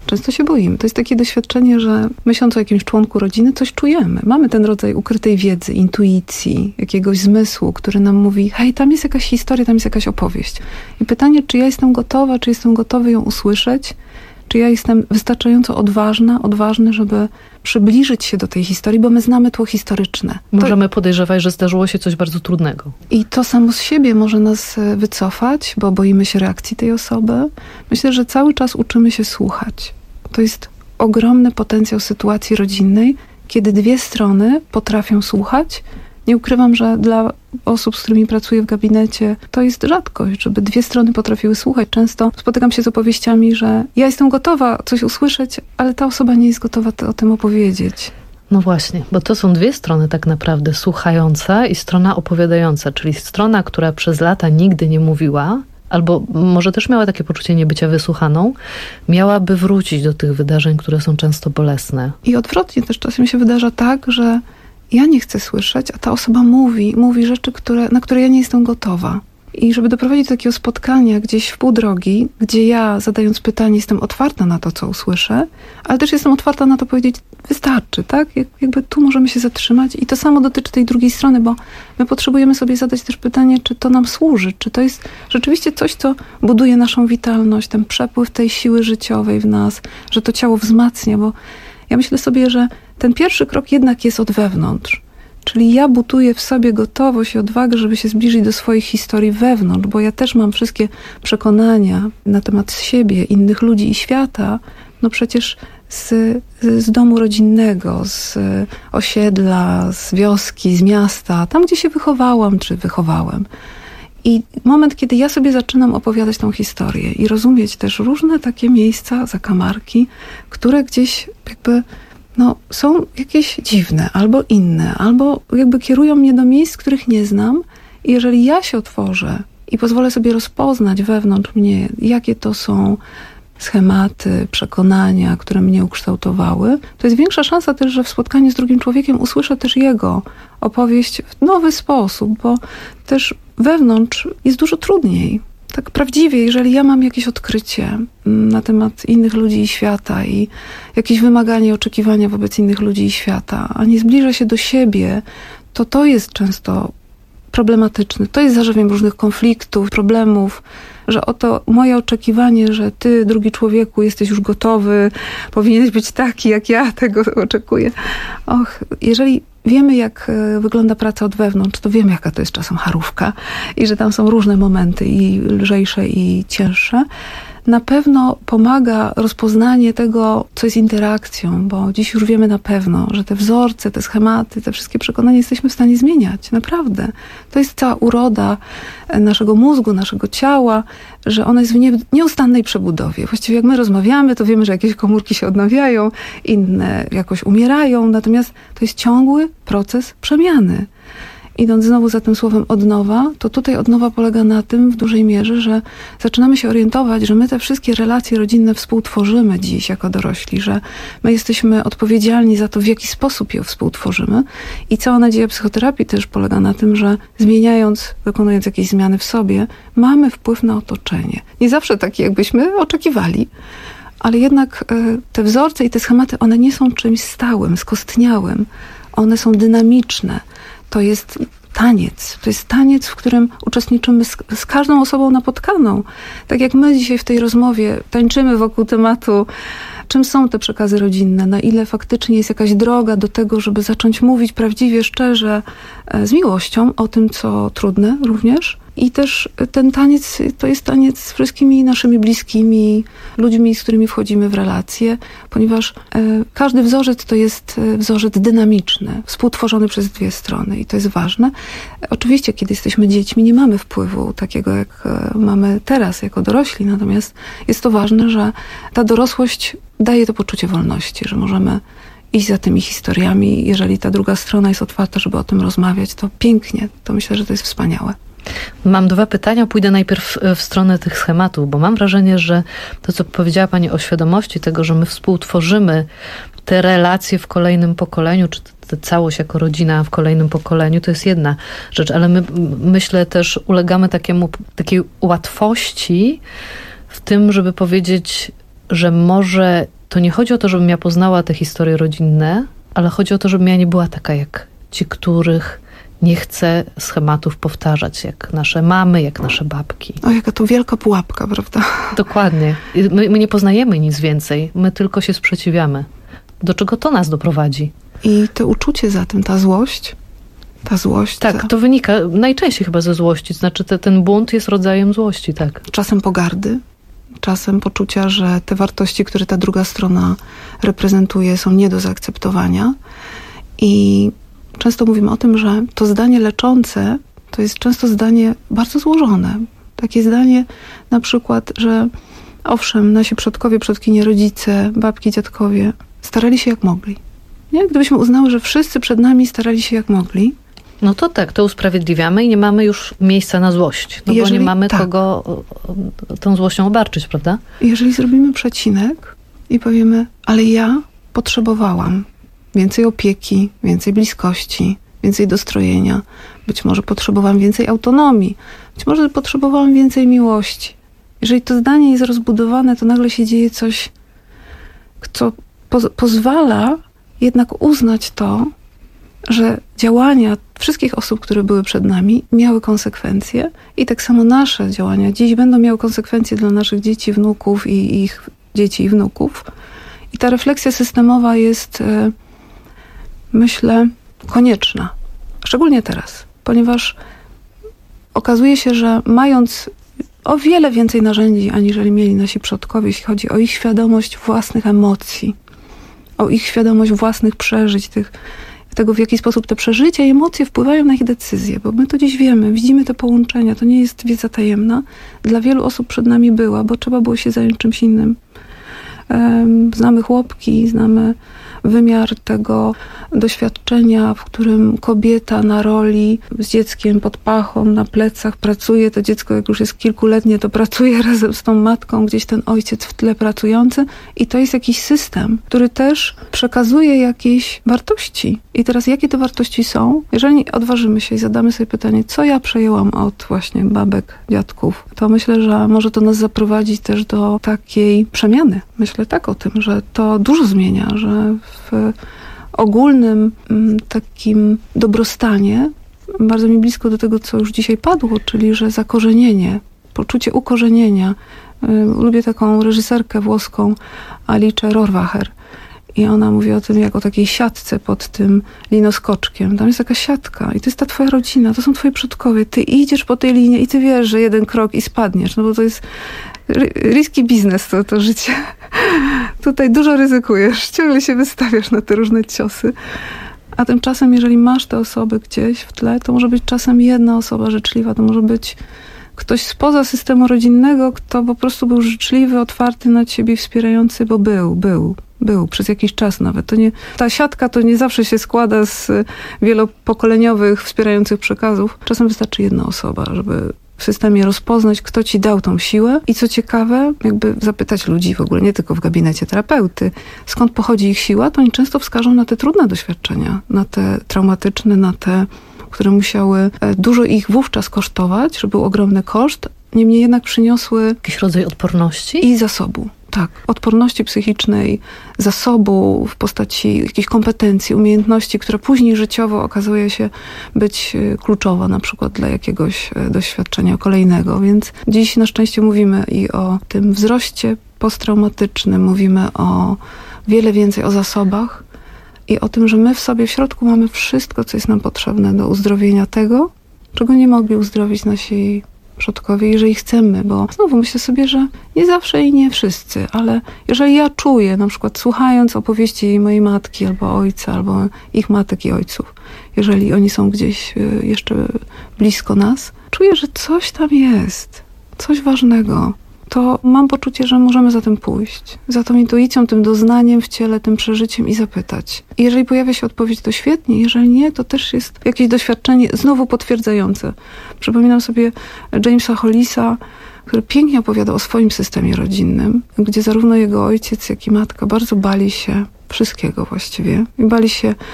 Często się boimy. To jest takie doświadczenie, że myśląc o jakimś członku rodziny, coś czujemy. Mamy ten rodzaj ukrytej wiedzy, intuicji, jakiegoś zmysłu, który nam mówi, hej, tam jest jakaś historia, tam jest jakaś opowieść. I pytanie, czy ja jestem gotowa, czy jestem gotowy ją usłyszeć, czy ja jestem wystarczająco odważna, odważny, żeby przybliżyć się do tej historii, bo my znamy tło historyczne. Możemy podejrzewać, że zdarzyło się coś bardzo trudnego. I to samo z siebie może nas wycofać, bo boimy się reakcji tej osoby. Myślę, że cały czas uczymy się słuchać. To jest ogromny potencjał sytuacji rodzinnej, kiedy dwie strony potrafią słuchać. Nie ukrywam, że dla osób, z którymi pracuję w gabinecie, to jest rzadkość, żeby dwie strony potrafiły słuchać. Często spotykam się z opowieściami, że ja jestem gotowa coś usłyszeć, ale ta osoba nie jest gotowa o tym opowiedzieć. No właśnie, bo to są dwie strony tak naprawdę, słuchająca i strona opowiadająca, czyli strona, która przez lata nigdy nie mówiła, albo może też miała takie poczucie niebycia wysłuchaną, miałaby wrócić do tych wydarzeń, które są często bolesne. I odwrotnie też czasem się wydarza tak, że ja nie chcę słyszeć, a ta osoba mówi, mówi rzeczy, które, na które ja nie jestem gotowa. I żeby doprowadzić do takiego spotkania gdzieś w pół drogi, gdzie ja zadając pytanie jestem otwarta na to, co usłyszę, ale też jestem otwarta na to powiedzieć, wystarczy, tak? Jak, jakby tu możemy się zatrzymać i to samo dotyczy tej drugiej strony, bo my potrzebujemy sobie zadać też pytanie, czy to nam służy, czy to jest rzeczywiście coś, co buduje naszą witalność, ten przepływ tej siły życiowej w nas, że to ciało wzmacnia, bo ja myślę sobie, że ten pierwszy krok jednak jest od wewnątrz. Czyli ja buduję w sobie gotowość i odwagę, żeby się zbliżyć do swoich historii wewnątrz, bo ja też mam wszystkie przekonania na temat siebie, innych ludzi i świata, no przecież z, z domu rodzinnego, z osiedla, z wioski, z miasta, tam gdzie się wychowałam czy wychowałem. I moment, kiedy ja sobie zaczynam opowiadać tą historię i rozumieć też różne takie miejsca, zakamarki, które gdzieś jakby no, są jakieś dziwne, albo inne, albo jakby kierują mnie do miejsc, których nie znam. I jeżeli ja się otworzę i pozwolę sobie rozpoznać wewnątrz mnie, jakie to są schematy, przekonania, które mnie ukształtowały, to jest większa szansa też, że w spotkaniu z drugim człowiekiem usłyszę też jego opowieść w nowy sposób, bo też wewnątrz jest dużo trudniej. Tak prawdziwie, jeżeli ja mam jakieś odkrycie na temat innych ludzi i świata i jakieś wymagania i oczekiwania wobec innych ludzi i świata, a nie zbliża się do siebie, to to jest często problematyczne. To jest zarzewiem różnych konfliktów, problemów, że oto moje oczekiwanie, że ty, drugi człowieku, jesteś już gotowy, powinieneś być taki, jak ja tego oczekuję. Och, jeżeli wiemy, jak wygląda praca od wewnątrz, to wiemy, jaka to jest czasem charówka i że tam są różne momenty i lżejsze i cięższe. Na pewno pomaga rozpoznanie tego, co jest interakcją, bo dziś już wiemy na pewno, że te wzorce, te schematy, te wszystkie przekonania jesteśmy w stanie zmieniać. Naprawdę. To jest cała uroda naszego mózgu, naszego ciała, że ono jest w nie, nieustannej przebudowie. Właściwie jak my rozmawiamy, to wiemy, że jakieś komórki się odnawiają, inne jakoś umierają, natomiast to jest ciągły proces przemiany. Idąc znowu za tym słowem odnowa, to tutaj odnowa polega na tym w dużej mierze, że zaczynamy się orientować, że my te wszystkie relacje rodzinne współtworzymy dziś jako dorośli, że my jesteśmy odpowiedzialni za to, w jaki sposób je współtworzymy. I cała nadzieja psychoterapii też polega na tym, że zmieniając, wykonując jakieś zmiany w sobie, mamy wpływ na otoczenie. Nie zawsze taki, jakbyśmy oczekiwali, ale jednak te wzorce i te schematy, one nie są czymś stałym, skostniałym. One są dynamiczne. To jest taniec. To jest taniec, w którym uczestniczymy z, z każdą osobą napotkaną. Tak jak my dzisiaj w tej rozmowie tańczymy wokół tematu, czym są te przekazy rodzinne, na ile faktycznie jest jakaś droga do tego, żeby zacząć mówić prawdziwie, szczerze, z miłością o tym, co trudne również. I też ten taniec to jest taniec z wszystkimi naszymi bliskimi, ludźmi, z którymi wchodzimy w relacje, ponieważ e, każdy wzorzec to jest wzorzec dynamiczny, współtworzony przez dwie strony i to jest ważne. Oczywiście, kiedy jesteśmy dziećmi, nie mamy wpływu takiego, jak e, mamy teraz jako dorośli, natomiast jest to ważne, że ta dorosłość daje to poczucie wolności, że możemy iść za tymi historiami. Jeżeli ta druga strona jest otwarta, żeby o tym rozmawiać, to pięknie. To myślę, że to jest wspaniałe. Mam dwa pytania. Pójdę najpierw w stronę tych schematów, bo mam wrażenie, że to, co powiedziała Pani o świadomości tego, że my współtworzymy te relacje w kolejnym pokoleniu, czy tę całość jako rodzina w kolejnym pokoleniu, to jest jedna rzecz, ale my, myślę, też ulegamy takiemu, takiej łatwości w tym, żeby powiedzieć, że może to nie chodzi o to, żebym ja poznała te historie rodzinne, ale chodzi o to, żebym ja nie była taka jak ci, których nie chcę schematów powtarzać, jak nasze mamy, jak nasze babki. O, jaka to wielka pułapka, prawda? Dokładnie. My, my nie poznajemy nic więcej, my tylko się sprzeciwiamy. Do czego to nas doprowadzi? I to uczucie za tym, ta złość, ta złość. Tak, ta... to wynika najczęściej chyba ze złości, to znaczy te, ten bunt jest rodzajem złości, tak. Czasem pogardy, czasem poczucia, że te wartości, które ta druga strona reprezentuje, są nie do zaakceptowania. I często mówimy o tym, że to zdanie leczące to jest często zdanie bardzo złożone. Takie zdanie na przykład, że owszem, nasi przodkowie, przodkinie, rodzice, babki, dziadkowie starali się jak mogli. Nie? Gdybyśmy uznały, że wszyscy przed nami starali się jak mogli, no to tak, to usprawiedliwiamy i nie mamy już miejsca na złość. No jeżeli, bo nie mamy tak. kogo tą złością obarczyć, prawda? Jeżeli zrobimy przecinek i powiemy, ale ja potrzebowałam więcej opieki, więcej bliskości, więcej dostrojenia. Być może potrzebowałam więcej autonomii. Być może potrzebowałam więcej miłości. Jeżeli to zdanie jest rozbudowane, to nagle się dzieje coś, co po- pozwala jednak uznać to, że działania wszystkich osób, które były przed nami, miały konsekwencje i tak samo nasze działania dziś będą miały konsekwencje dla naszych dzieci, wnuków i ich dzieci i wnuków. I ta refleksja systemowa jest, myślę, konieczna. Szczególnie teraz, ponieważ okazuje się, że mając o wiele więcej narzędzi, aniżeli mieli nasi przodkowie, jeśli chodzi o ich świadomość własnych emocji, o ich świadomość własnych przeżyć, tych, tego, w jaki sposób te przeżycia i emocje wpływają na ich decyzje, bo my to dziś wiemy, widzimy te połączenia, to nie jest wiedza tajemna. Dla wielu osób przed nami była, bo trzeba było się zająć czymś innym. Znamy chłopki, znamy wymiar tego doświadczenia, w którym kobieta na roli z dzieckiem pod pachą, na plecach pracuje. To dziecko, jak już jest kilkuletnie, to pracuje razem z tą matką, gdzieś ten ojciec w tle pracujący. I to jest jakiś system, który też przekazuje jakieś wartości. I teraz jakie te wartości są? Jeżeli odważymy się i zadamy sobie pytanie, co ja przejęłam od właśnie babek, dziadków, to myślę, że może to nas zaprowadzić też do takiej przemiany. Myślę tak o tym, że to dużo zmienia, że w ogólnym takim dobrostanie, bardzo mi blisko do tego, co już dzisiaj padło, czyli że zakorzenienie, poczucie ukorzenienia. Lubię taką reżyserkę włoską Alice Rohrwacher i ona mówi o tym, jak o takiej siatce pod tym linoskoczkiem. Tam jest taka siatka i to jest ta twoja rodzina, to są twoi przodkowie. Ty idziesz po tej linie i ty wiesz, że jeden krok i spadniesz, no bo to jest risky biznes to, to życie. Tutaj dużo ryzykujesz, ciągle się wystawiasz na te różne ciosy. A tymczasem, jeżeli masz te osoby gdzieś w tle, to może być czasem jedna osoba życzliwa, to może być ktoś spoza systemu rodzinnego, kto po prostu był życzliwy, otwarty na ciebie, wspierający, bo był, był, był przez jakiś czas nawet. To nie, ta siatka to nie zawsze się składa z wielopokoleniowych, wspierających przekazów. Czasem wystarczy jedna osoba, żeby w systemie rozpoznać, kto ci dał tą siłę i co ciekawe, jakby zapytać ludzi w ogóle, nie tylko w gabinecie terapeuty, skąd pochodzi ich siła, to oni często wskażą na te trudne doświadczenia, na te traumatyczne, na te, które musiały dużo ich wówczas kosztować, że był ogromny koszt, niemniej jednak przyniosły jakiś rodzaj odporności i zasobu. Tak, odporności psychicznej, zasobu w postaci jakichś kompetencji, umiejętności, która później życiowo okazuje się być kluczowa na przykład dla jakiegoś doświadczenia kolejnego. Więc dziś na szczęście mówimy i o tym wzroście posttraumatycznym, mówimy o wiele więcej o zasobach i o tym, że my w sobie w środku mamy wszystko, co jest nam potrzebne do uzdrowienia tego, czego nie mogli uzdrowić nasi przodkowie, jeżeli chcemy, bo znowu myślę sobie, że nie zawsze i nie wszyscy, ale jeżeli ja czuję, na przykład słuchając opowieści mojej matki albo ojca, albo ich matek i ojców, jeżeli oni są gdzieś jeszcze blisko nas, czuję, że coś tam jest, coś ważnego, to mam poczucie, że możemy za tym pójść. Za tą intuicją, tym doznaniem w ciele, tym przeżyciem i zapytać. I jeżeli pojawia się odpowiedź, to świetnie. Jeżeli nie, to też jest jakieś doświadczenie znowu potwierdzające. Przypominam sobie Jamesa Hollisa, który pięknie opowiada o swoim systemie rodzinnym, gdzie zarówno jego ojciec, jak i matka bardzo bali się wszystkiego właściwie. I bali się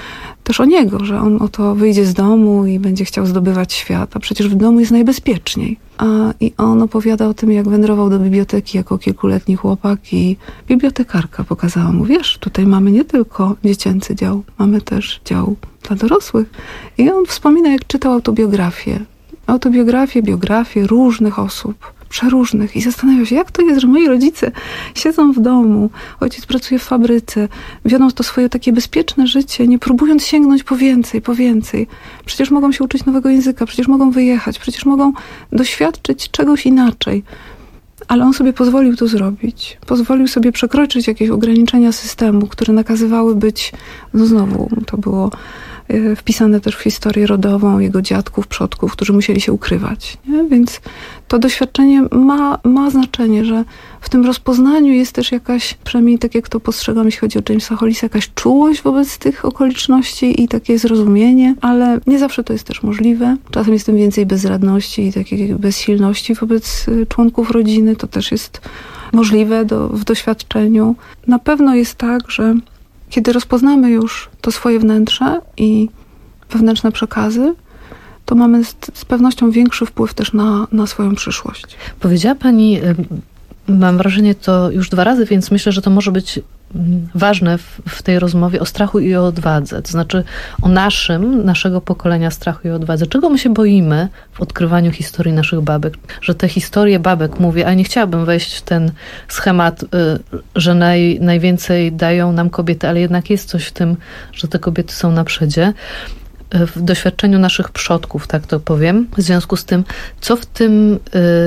też o niego, że on oto wyjdzie z domu i będzie chciał zdobywać świat, a przecież w domu jest najbezpieczniej. A, I on opowiada o tym, jak wędrował do biblioteki jako kilkuletni chłopak i bibliotekarka pokazała mu, wiesz, tutaj mamy nie tylko dziecięcy dział, mamy też dział dla dorosłych. I on wspomina, jak czytał autobiografię. Autobiografię, biografię różnych osób, przeróżnych i zastanawia się, jak to jest, że moi rodzice siedzą w domu, ojciec pracuje w fabryce, wiodą to swoje takie bezpieczne życie, nie próbując sięgnąć po więcej, po więcej. Przecież mogą się uczyć nowego języka, przecież mogą wyjechać, przecież mogą doświadczyć czegoś inaczej. Ale on sobie pozwolił to zrobić. Pozwolił sobie przekroczyć jakieś ograniczenia systemu, które nakazywały być, no znowu, to było wpisane też w historię rodową jego dziadków, przodków, którzy musieli się ukrywać. Nie? Więc to doświadczenie ma, ma znaczenie, że w tym rozpoznaniu jest też jakaś, przynajmniej tak jak to postrzegam, jeśli chodzi o Jamesa Hollisa, jakaś czułość wobec tych okoliczności i takie zrozumienie, ale nie zawsze to jest też możliwe. Czasem jest tym więcej bezradności i takiej bezsilności wobec członków rodziny. To też jest możliwe do, w doświadczeniu. Na pewno jest tak, że kiedy rozpoznamy już to swoje wnętrze i wewnętrzne przekazy, to mamy z, z pewnością większy wpływ też na, na swoją przyszłość. Powiedziała pani, mam wrażenie to już dwa razy, więc myślę, że to może być ważne w, w tej rozmowie o strachu i o odwadze. To znaczy o naszym, naszego pokolenia strachu i odwadze. Czego my się boimy w odkrywaniu historii naszych babek? Że te historie babek, mówię, a nie chciałabym wejść w ten schemat, że naj, najwięcej dają nam kobiety, ale jednak jest coś w tym, że te kobiety są na przedzie. W doświadczeniu naszych przodków, tak to powiem. W związku z tym, co w tym...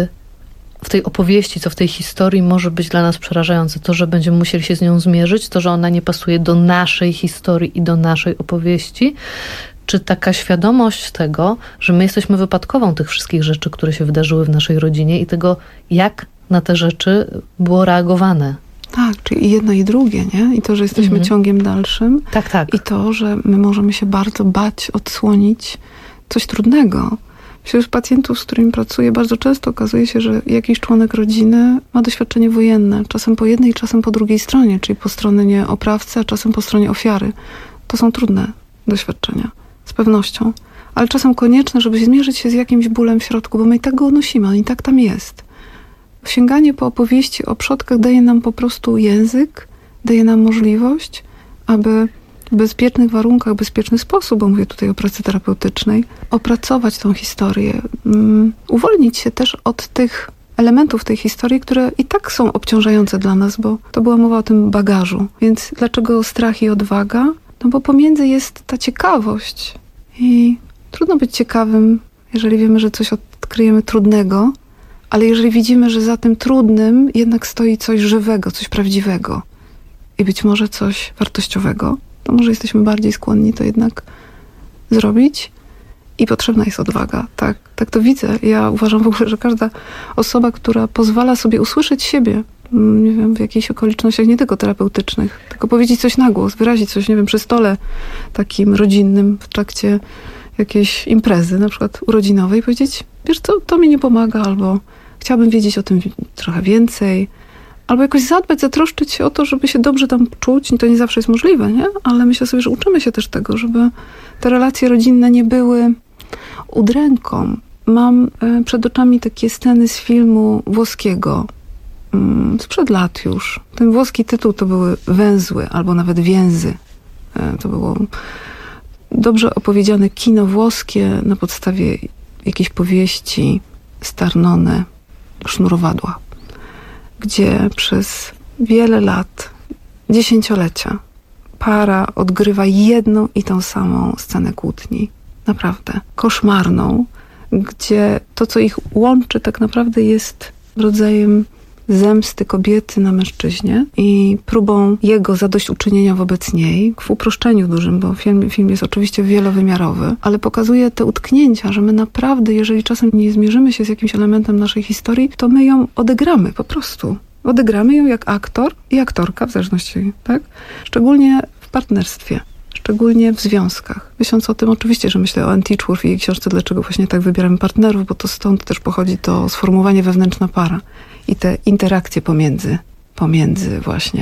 w tej opowieści, co w tej historii może być dla nas przerażające. To, że będziemy musieli się z nią zmierzyć, to, że ona nie pasuje do naszej historii i do naszej opowieści, czy taka świadomość tego, że my jesteśmy wypadkową tych wszystkich rzeczy, które się wydarzyły w naszej rodzinie i tego, jak na te rzeczy było reagowane. Tak, czyli jedno i drugie, nie? I to, że jesteśmy mhm. ciągiem dalszym. Tak, tak. I to, że my możemy się bardzo bać, odsłonić coś trudnego. Wśród pacjentów, z którymi pracuję, bardzo często okazuje się, że jakiś członek rodziny ma doświadczenie wojenne, czasem po jednej, czasem po drugiej stronie, czyli po stronie oprawcy, a czasem po stronie ofiary. To są trudne doświadczenia, z pewnością, ale czasem konieczne, żeby zmierzyć się z jakimś bólem w środku, bo my i tak go unosimy, on i tak tam jest. Sięganie po opowieści o przodkach daje nam po prostu język, daje nam możliwość, aby w bezpiecznych warunkach, bezpieczny sposób, bo mówię tutaj o pracy terapeutycznej, opracować tą historię, um, uwolnić się też od tych elementów tej historii, które i tak są obciążające dla nas, bo to była mowa o tym bagażu. Więc dlaczego strach i odwaga? No bo pomiędzy jest ta ciekawość i trudno być ciekawym, jeżeli wiemy, że coś odkryjemy trudnego, ale jeżeli widzimy, że za tym trudnym jednak stoi coś żywego, coś prawdziwego i być może coś wartościowego, to może jesteśmy bardziej skłonni to jednak zrobić i potrzebna jest odwaga. Tak, tak to widzę. Ja uważam w ogóle, że każda osoba, która pozwala sobie usłyszeć siebie, nie wiem, w jakichś okolicznościach nie tylko terapeutycznych, tylko powiedzieć coś na głos, wyrazić coś, nie wiem, przy stole takim rodzinnym w trakcie jakiejś imprezy, na przykład urodzinowej, powiedzieć, wiesz co, to mi nie pomaga, albo chciałabym wiedzieć o tym trochę więcej, albo jakoś zadbać, zatroszczyć się o to, żeby się dobrze tam czuć. I to nie zawsze jest możliwe, nie? Ale myślę sobie, że uczymy się też tego, żeby te relacje rodzinne nie były udręką. Mam przed oczami takie sceny z filmu włoskiego, sprzed lat już. Ten włoski tytuł to były Węzły, albo nawet Więzy. To było dobrze opowiedziane kino włoskie na podstawie jakiejś powieści Starnone, Sznurowadła, gdzie przez wiele lat, dziesięciolecia, para odgrywa jedną i tą samą scenę kłótni. Naprawdę koszmarną, gdzie to, co ich łączy, tak naprawdę jest rodzajem zemsty kobiety na mężczyźnie i próbą jego zadośćuczynienia wobec niej, w uproszczeniu dużym, bo film, film jest oczywiście wielowymiarowy, ale pokazuje te utknięcia, że my naprawdę, jeżeli czasem nie zmierzymy się z jakimś elementem naszej historii, to my ją odegramy po prostu. Odegramy ją jak aktor i aktorka, w zależności, tak? Szczególnie w partnerstwie. Szczególnie w związkach. Myśląc o tym, oczywiście, że myślę o Ann Titchworth i jej książce Dlaczego właśnie tak wybieramy partnerów, bo to stąd też pochodzi to sformułowanie wewnętrzna para i te interakcje pomiędzy, pomiędzy właśnie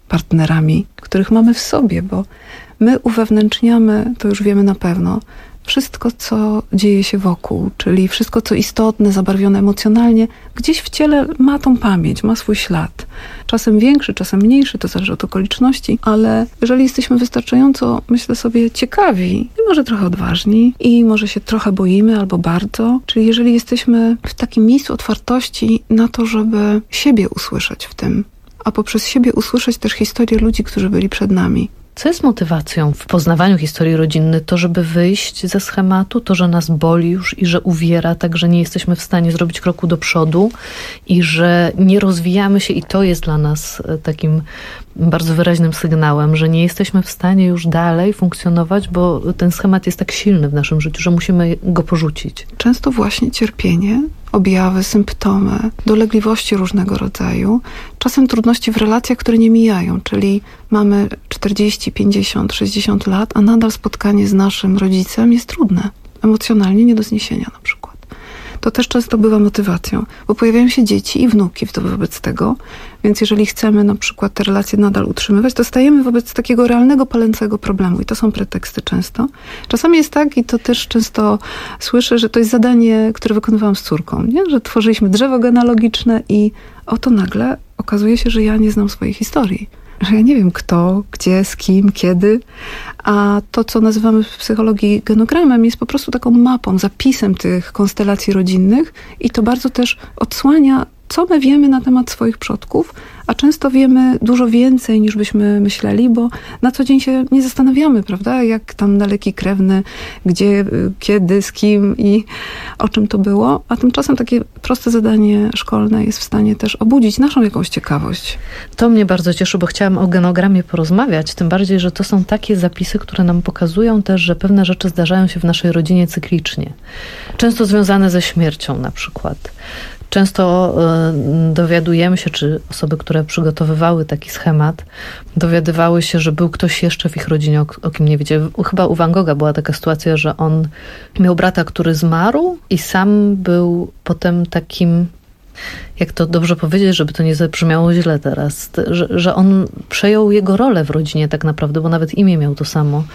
partnerami, których mamy w sobie, bo my uwewnętrzniamy, to już wiemy na pewno, wszystko, co dzieje się wokół, czyli wszystko, co istotne, zabarwione emocjonalnie, gdzieś w ciele ma tą pamięć, ma swój ślad. Czasem większy, czasem mniejszy, to zależy od okoliczności, ale jeżeli jesteśmy wystarczająco, myślę sobie, ciekawi i może trochę odważni i może się trochę boimy albo bardzo, czyli jeżeli jesteśmy w takim miejscu otwartości na to, żeby siebie usłyszeć w tym, a poprzez siebie usłyszeć też historię ludzi, którzy byli przed nami. Co jest motywacją w poznawaniu historii rodzinnej? To, żeby wyjść ze schematu, to, że nas boli już i że uwiera, tak, że nie jesteśmy w stanie zrobić kroku do przodu i że nie rozwijamy się i to jest dla nas takim bardzo wyraźnym sygnałem, że nie jesteśmy w stanie już dalej funkcjonować, bo ten schemat jest tak silny w naszym życiu, że musimy go porzucić. Często właśnie cierpienie, objawy, symptomy, dolegliwości różnego rodzaju, czasem trudności w relacjach, które nie mijają, czyli mamy czterdzieści, pięćdziesiąt, sześćdziesiąt lat, a nadal spotkanie z naszym rodzicem jest trudne, emocjonalnie nie do zniesienia na przykład. To też często bywa motywacją, bo pojawiają się dzieci i wnuki wobec tego, więc jeżeli chcemy na przykład te relacje nadal utrzymywać, to stajemy wobec takiego realnego, palącego problemu i to są preteksty często. Czasami jest tak, i to też często słyszę, że to jest zadanie, które wykonywałam z córką, nie? Że tworzyliśmy drzewo genealogiczne i oto nagle okazuje się, że ja nie znam swojej historii. Że ja nie wiem kto, gdzie, z kim, kiedy, a to, co nazywamy w psychologii genogramem, jest po prostu taką mapą, zapisem tych konstelacji rodzinnych i to bardzo też odsłania, co my wiemy na temat swoich przodków, a często wiemy dużo więcej niż byśmy myśleli, bo na co dzień się nie zastanawiamy, prawda, jak tam daleki krewny, gdzie, kiedy, z kim i o czym to było, a tymczasem takie proste zadanie szkolne jest w stanie też obudzić naszą jakąś ciekawość. To mnie bardzo cieszy, bo chciałam o genogramie porozmawiać, tym bardziej, że to są takie zapisy, które nam pokazują też, że pewne rzeczy zdarzają się w naszej rodzinie cyklicznie. Często związane ze śmiercią na przykład. Często y, dowiadujemy się, czy osoby, które przygotowywały taki schemat, dowiadywały się, że był ktoś jeszcze w ich rodzinie, o, o kim nie wiedzieli. Chyba u Van Gogha była taka sytuacja, że on miał brata, który zmarł i sam był potem takim, jak to dobrze powiedzieć, żeby to nie zabrzmiało źle teraz, że, że on przejął jego rolę w rodzinie tak naprawdę, bo nawet imię miał to samo.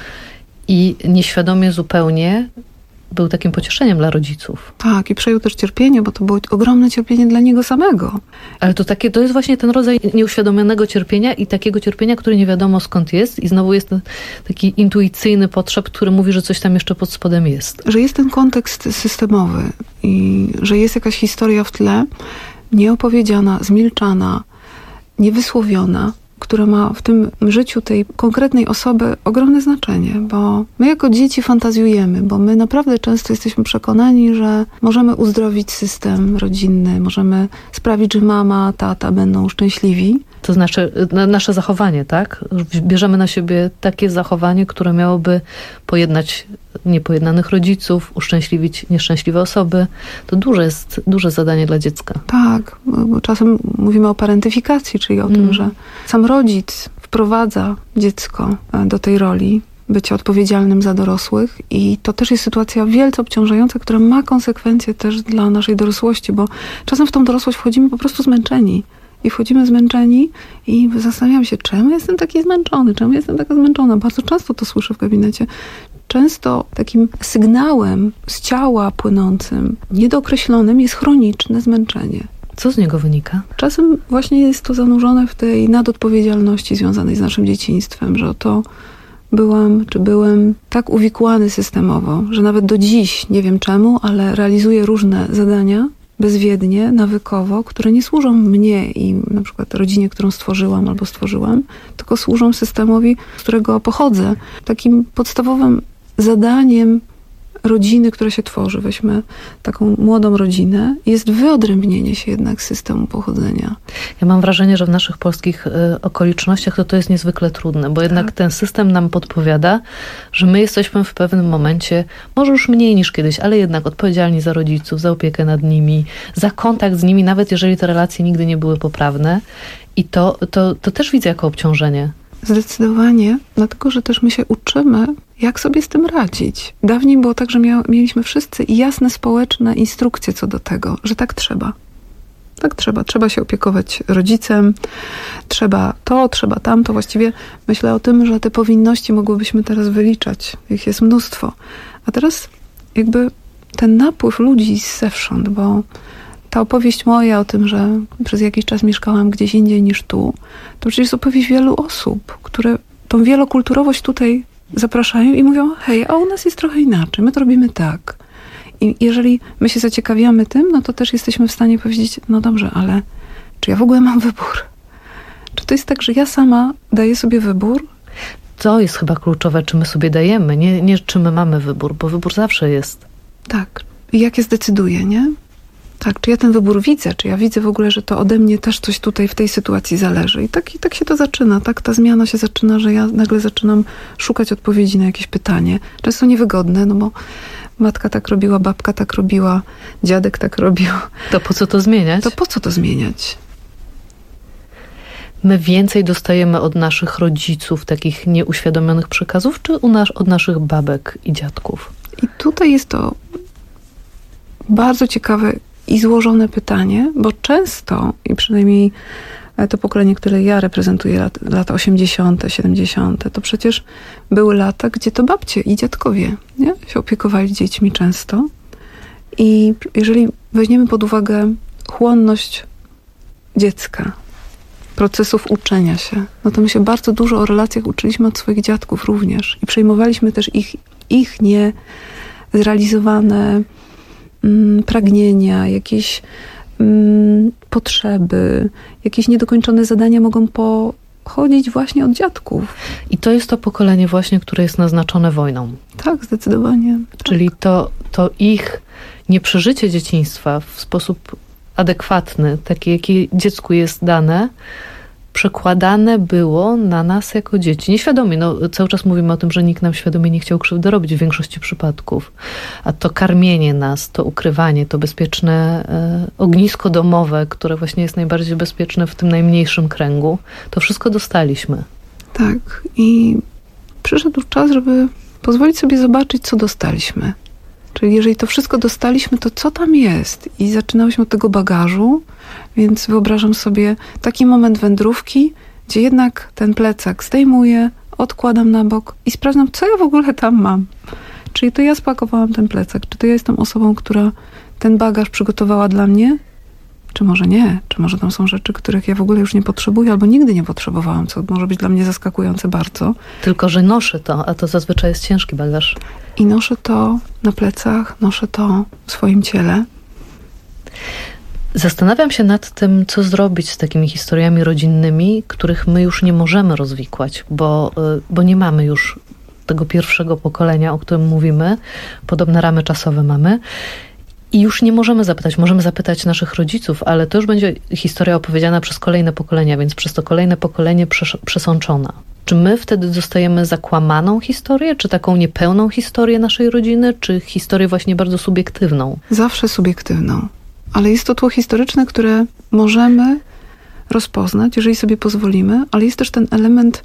I nieświadomie zupełnie był takim pocieszeniem dla rodziców. Tak, i przejął też cierpienie, bo to było ogromne cierpienie dla niego samego. Ale to takie, to jest właśnie ten rodzaj nieuświadomionego cierpienia i takiego cierpienia, który nie wiadomo skąd jest i znowu jest ten taki intuicyjny potrzeb, który mówi, że coś tam jeszcze pod spodem jest. Że jest ten kontekst systemowy i że jest jakaś historia w tle, nieopowiedziana, zmilczana, niewysłowiona, która ma w tym życiu tej konkretnej osoby ogromne znaczenie, bo my jako dzieci fantazjujemy, bo my naprawdę często jesteśmy przekonani, że możemy uzdrowić system rodzinny, możemy sprawić, że mama, tata będą szczęśliwi. To znaczy nasze zachowanie, tak? Bierzemy na siebie takie zachowanie, które miałoby pojednać niepojednanych rodziców, uszczęśliwić nieszczęśliwe osoby. To duże jest duże zadanie dla dziecka. Tak, bo czasem mówimy o parentyfikacji, czyli o mm. tym, że sam rodzic wprowadza dziecko do tej roli bycia odpowiedzialnym za dorosłych i to też jest sytuacja wielce obciążająca, która ma konsekwencje też dla naszej dorosłości, bo czasem w tą dorosłość wchodzimy po prostu zmęczeni. I wchodzimy zmęczeni i zastanawiam się, czemu jestem taki zmęczony, czemu jestem taka zmęczona. Bardzo często to słyszę w gabinecie. Często takim sygnałem z ciała płynącym, niedookreślonym jest chroniczne zmęczenie. Co z niego wynika? Czasem właśnie jest to zanurzone w tej nadodpowiedzialności związanej z naszym dzieciństwem, że to byłam, czy byłem tak uwikłany systemowo, że nawet do dziś, nie wiem czemu, ale realizuję różne zadania, bezwiednie, nawykowo, które nie służą mnie i na przykład rodzinie, którą stworzyłam albo stworzyłam, tylko służą systemowi, z którego pochodzę. Takim podstawowym zadaniem rodziny, która się tworzy, weźmy taką młodą rodzinę, jest wyodrębnienie się jednak z systemu pochodzenia. Ja mam wrażenie, że w naszych polskich y, okolicznościach to to jest niezwykle trudne, bo jednak tak. ten system nam podpowiada, że my jesteśmy w pewnym momencie, może już mniej niż kiedyś, ale jednak odpowiedzialni za rodziców, za opiekę nad nimi, za kontakt z nimi, nawet jeżeli te relacje nigdy nie były poprawne. I to, to, to też widzę jako obciążenie. Zdecydowanie, dlatego, że też my się uczymy, jak sobie z tym radzić. Dawniej było tak, że mia- mieliśmy wszyscy jasne społeczne instrukcje co do tego, że tak trzeba. Tak trzeba. Trzeba się opiekować rodzicem, trzeba to, trzeba tamto. Właściwie myślę o tym, że te powinności mogłybyśmy teraz wyliczać. Ich jest mnóstwo. A teraz jakby ten napływ ludzi zewsząd, bo ta opowieść moja o tym, że przez jakiś czas mieszkałam gdzieś indziej niż tu, to przecież jest opowieść wielu osób, które tą wielokulturowość tutaj zapraszają i mówią, hej, a u nas jest trochę inaczej, my to robimy tak. I jeżeli my się zaciekawiamy tym, no to też jesteśmy w stanie powiedzieć, no dobrze, ale czy ja w ogóle mam wybór? Czy to jest tak, że ja sama daję sobie wybór? To jest chyba kluczowe, czy my sobie dajemy, nie, nie czy my mamy wybór, bo wybór zawsze jest. Tak. I jak ja zdecyduję, nie? Tak, czy ja ten wybór widzę, czy ja widzę w ogóle, że to ode mnie też coś tutaj w tej sytuacji zależy. I tak, i tak się to zaczyna, tak? Ta zmiana się zaczyna, że ja nagle zaczynam szukać odpowiedzi na jakieś pytanie. Często niewygodne, no bo matka tak robiła, babka tak robiła, dziadek tak robił. To po co to zmieniać? To po co to zmieniać? My więcej dostajemy od naszych rodziców takich nieuświadomionych przekazów, czy u nas, od naszych babek i dziadków? I tutaj jest to bardzo ciekawe i złożone pytanie, bo często, i przynajmniej to pokolenie, które ja reprezentuję, lat, lata osiemdziesiąte, siedemdziesiąte, to przecież były lata, gdzie to babcie i dziadkowie, nie? Się opiekowali dziećmi często. I jeżeli weźmiemy pod uwagę chłonność dziecka, procesów uczenia się, no to my się bardzo dużo o relacjach uczyliśmy od swoich dziadków również i przejmowaliśmy też ich, ich niezrealizowane mm, pragnienia, jakieś mm, potrzeby, jakieś niedokończone zadania mogą pochodzić właśnie od dziadków. I to jest to pokolenie właśnie, które jest naznaczone wojną. Tak, zdecydowanie. Czyli to, to ich nieprzeżycie dzieciństwa w sposób adekwatny, takie jakie dziecku jest dane, przekładane było na nas jako dzieci. Nieświadomie, no cały czas mówimy o tym, że nikt nam świadomie nie chciał krzywdy robić w większości przypadków. A to karmienie nas, to ukrywanie, to bezpieczne e, ognisko domowe, które właśnie jest najbardziej bezpieczne w tym najmniejszym kręgu, to wszystko dostaliśmy. Tak. I przyszedł czas, żeby pozwolić sobie zobaczyć, co dostaliśmy. Czyli jeżeli to wszystko dostaliśmy, to co tam jest? I zaczynałyśmy od tego bagażu, więc wyobrażam sobie taki moment wędrówki, gdzie jednak ten plecak zdejmuję, odkładam na bok i sprawdzam, co ja w ogóle tam mam. Czyli to ja spakowałam ten plecak, czy to ja jestem osobą, która ten bagaż przygotowała dla mnie, czy może nie, czy może tam są rzeczy, których ja w ogóle już nie potrzebuję, albo nigdy nie potrzebowałam, co może być dla mnie zaskakujące bardzo. Tylko że noszę to, a to zazwyczaj jest ciężki bagaż. I noszę to na plecach, noszę to w swoim ciele. Zastanawiam się nad tym, co zrobić z takimi historiami rodzinnymi, których my już nie możemy rozwikłać, bo, bo nie mamy już tego pierwszego pokolenia, o którym mówimy. Podobne ramy czasowe mamy. I już nie możemy zapytać, możemy zapytać naszych rodziców, ale to już będzie historia opowiedziana przez kolejne pokolenia, więc przez to kolejne pokolenie przes- przesączona. Czy my wtedy dostajemy zakłamaną historię, czy taką niepełną historię naszej rodziny, czy historię właśnie bardzo subiektywną? Zawsze subiektywną. Ale jest to tło historyczne, które możemy rozpoznać, jeżeli sobie pozwolimy, ale jest też ten element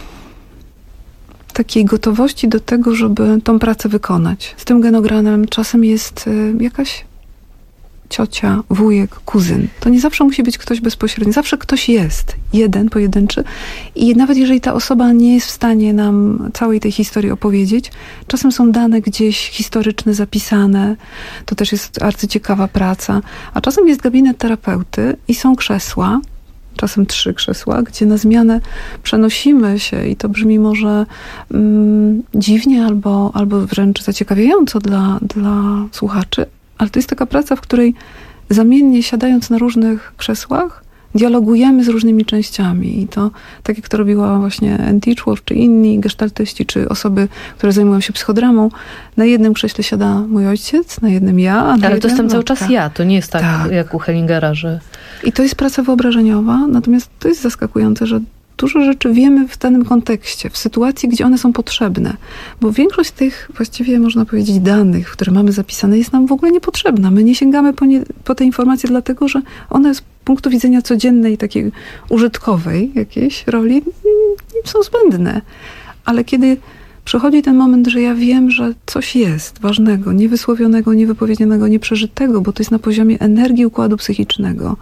takiej gotowości do tego, żeby tą pracę wykonać. Z tym genogramem czasem jest jakaś ciocia, wujek, kuzyn. To nie zawsze musi być ktoś bezpośredni. Zawsze ktoś jest. Jeden, pojedynczy. I nawet jeżeli ta osoba nie jest w stanie nam całej tej historii opowiedzieć, czasem są dane gdzieś historyczne, zapisane. To też jest arcyciekawa praca. A czasem jest gabinet terapeuty i są krzesła, czasem trzy krzesła, gdzie na zmianę przenosimy się i to brzmi może mm, dziwnie albo, albo wręcz zaciekawiająco dla, dla słuchaczy, ale to jest taka praca, w której zamiennie siadając na różnych krzesłach, dialogujemy z różnymi częściami. I to tak jak to robiła właśnie Ann Titchworth, czy inni gestaltyści, czy osoby, które zajmują się psychodramą. Na jednym krześle siada mój ojciec, na jednym ja, a na Ale jednym to jestem cały matka. czas ja, to nie jest tak, tak jak u Hellingera, że... I to jest praca wyobrażeniowa, natomiast to jest zaskakujące, że dużo rzeczy wiemy w danym kontekście, w sytuacji, gdzie one są potrzebne. Bo większość tych, właściwie można powiedzieć, danych, które mamy zapisane, jest nam w ogóle niepotrzebna. My nie sięgamy po, nie, po te informacje dlatego, że one z punktu widzenia codziennej, takiej użytkowej jakiejś roli są zbędne. Ale kiedy przychodzi ten moment, że ja wiem, że coś jest ważnego, niewysłowionego, niewypowiedzianego, nieprzeżytego, bo to jest na poziomie energii układu psychicznego.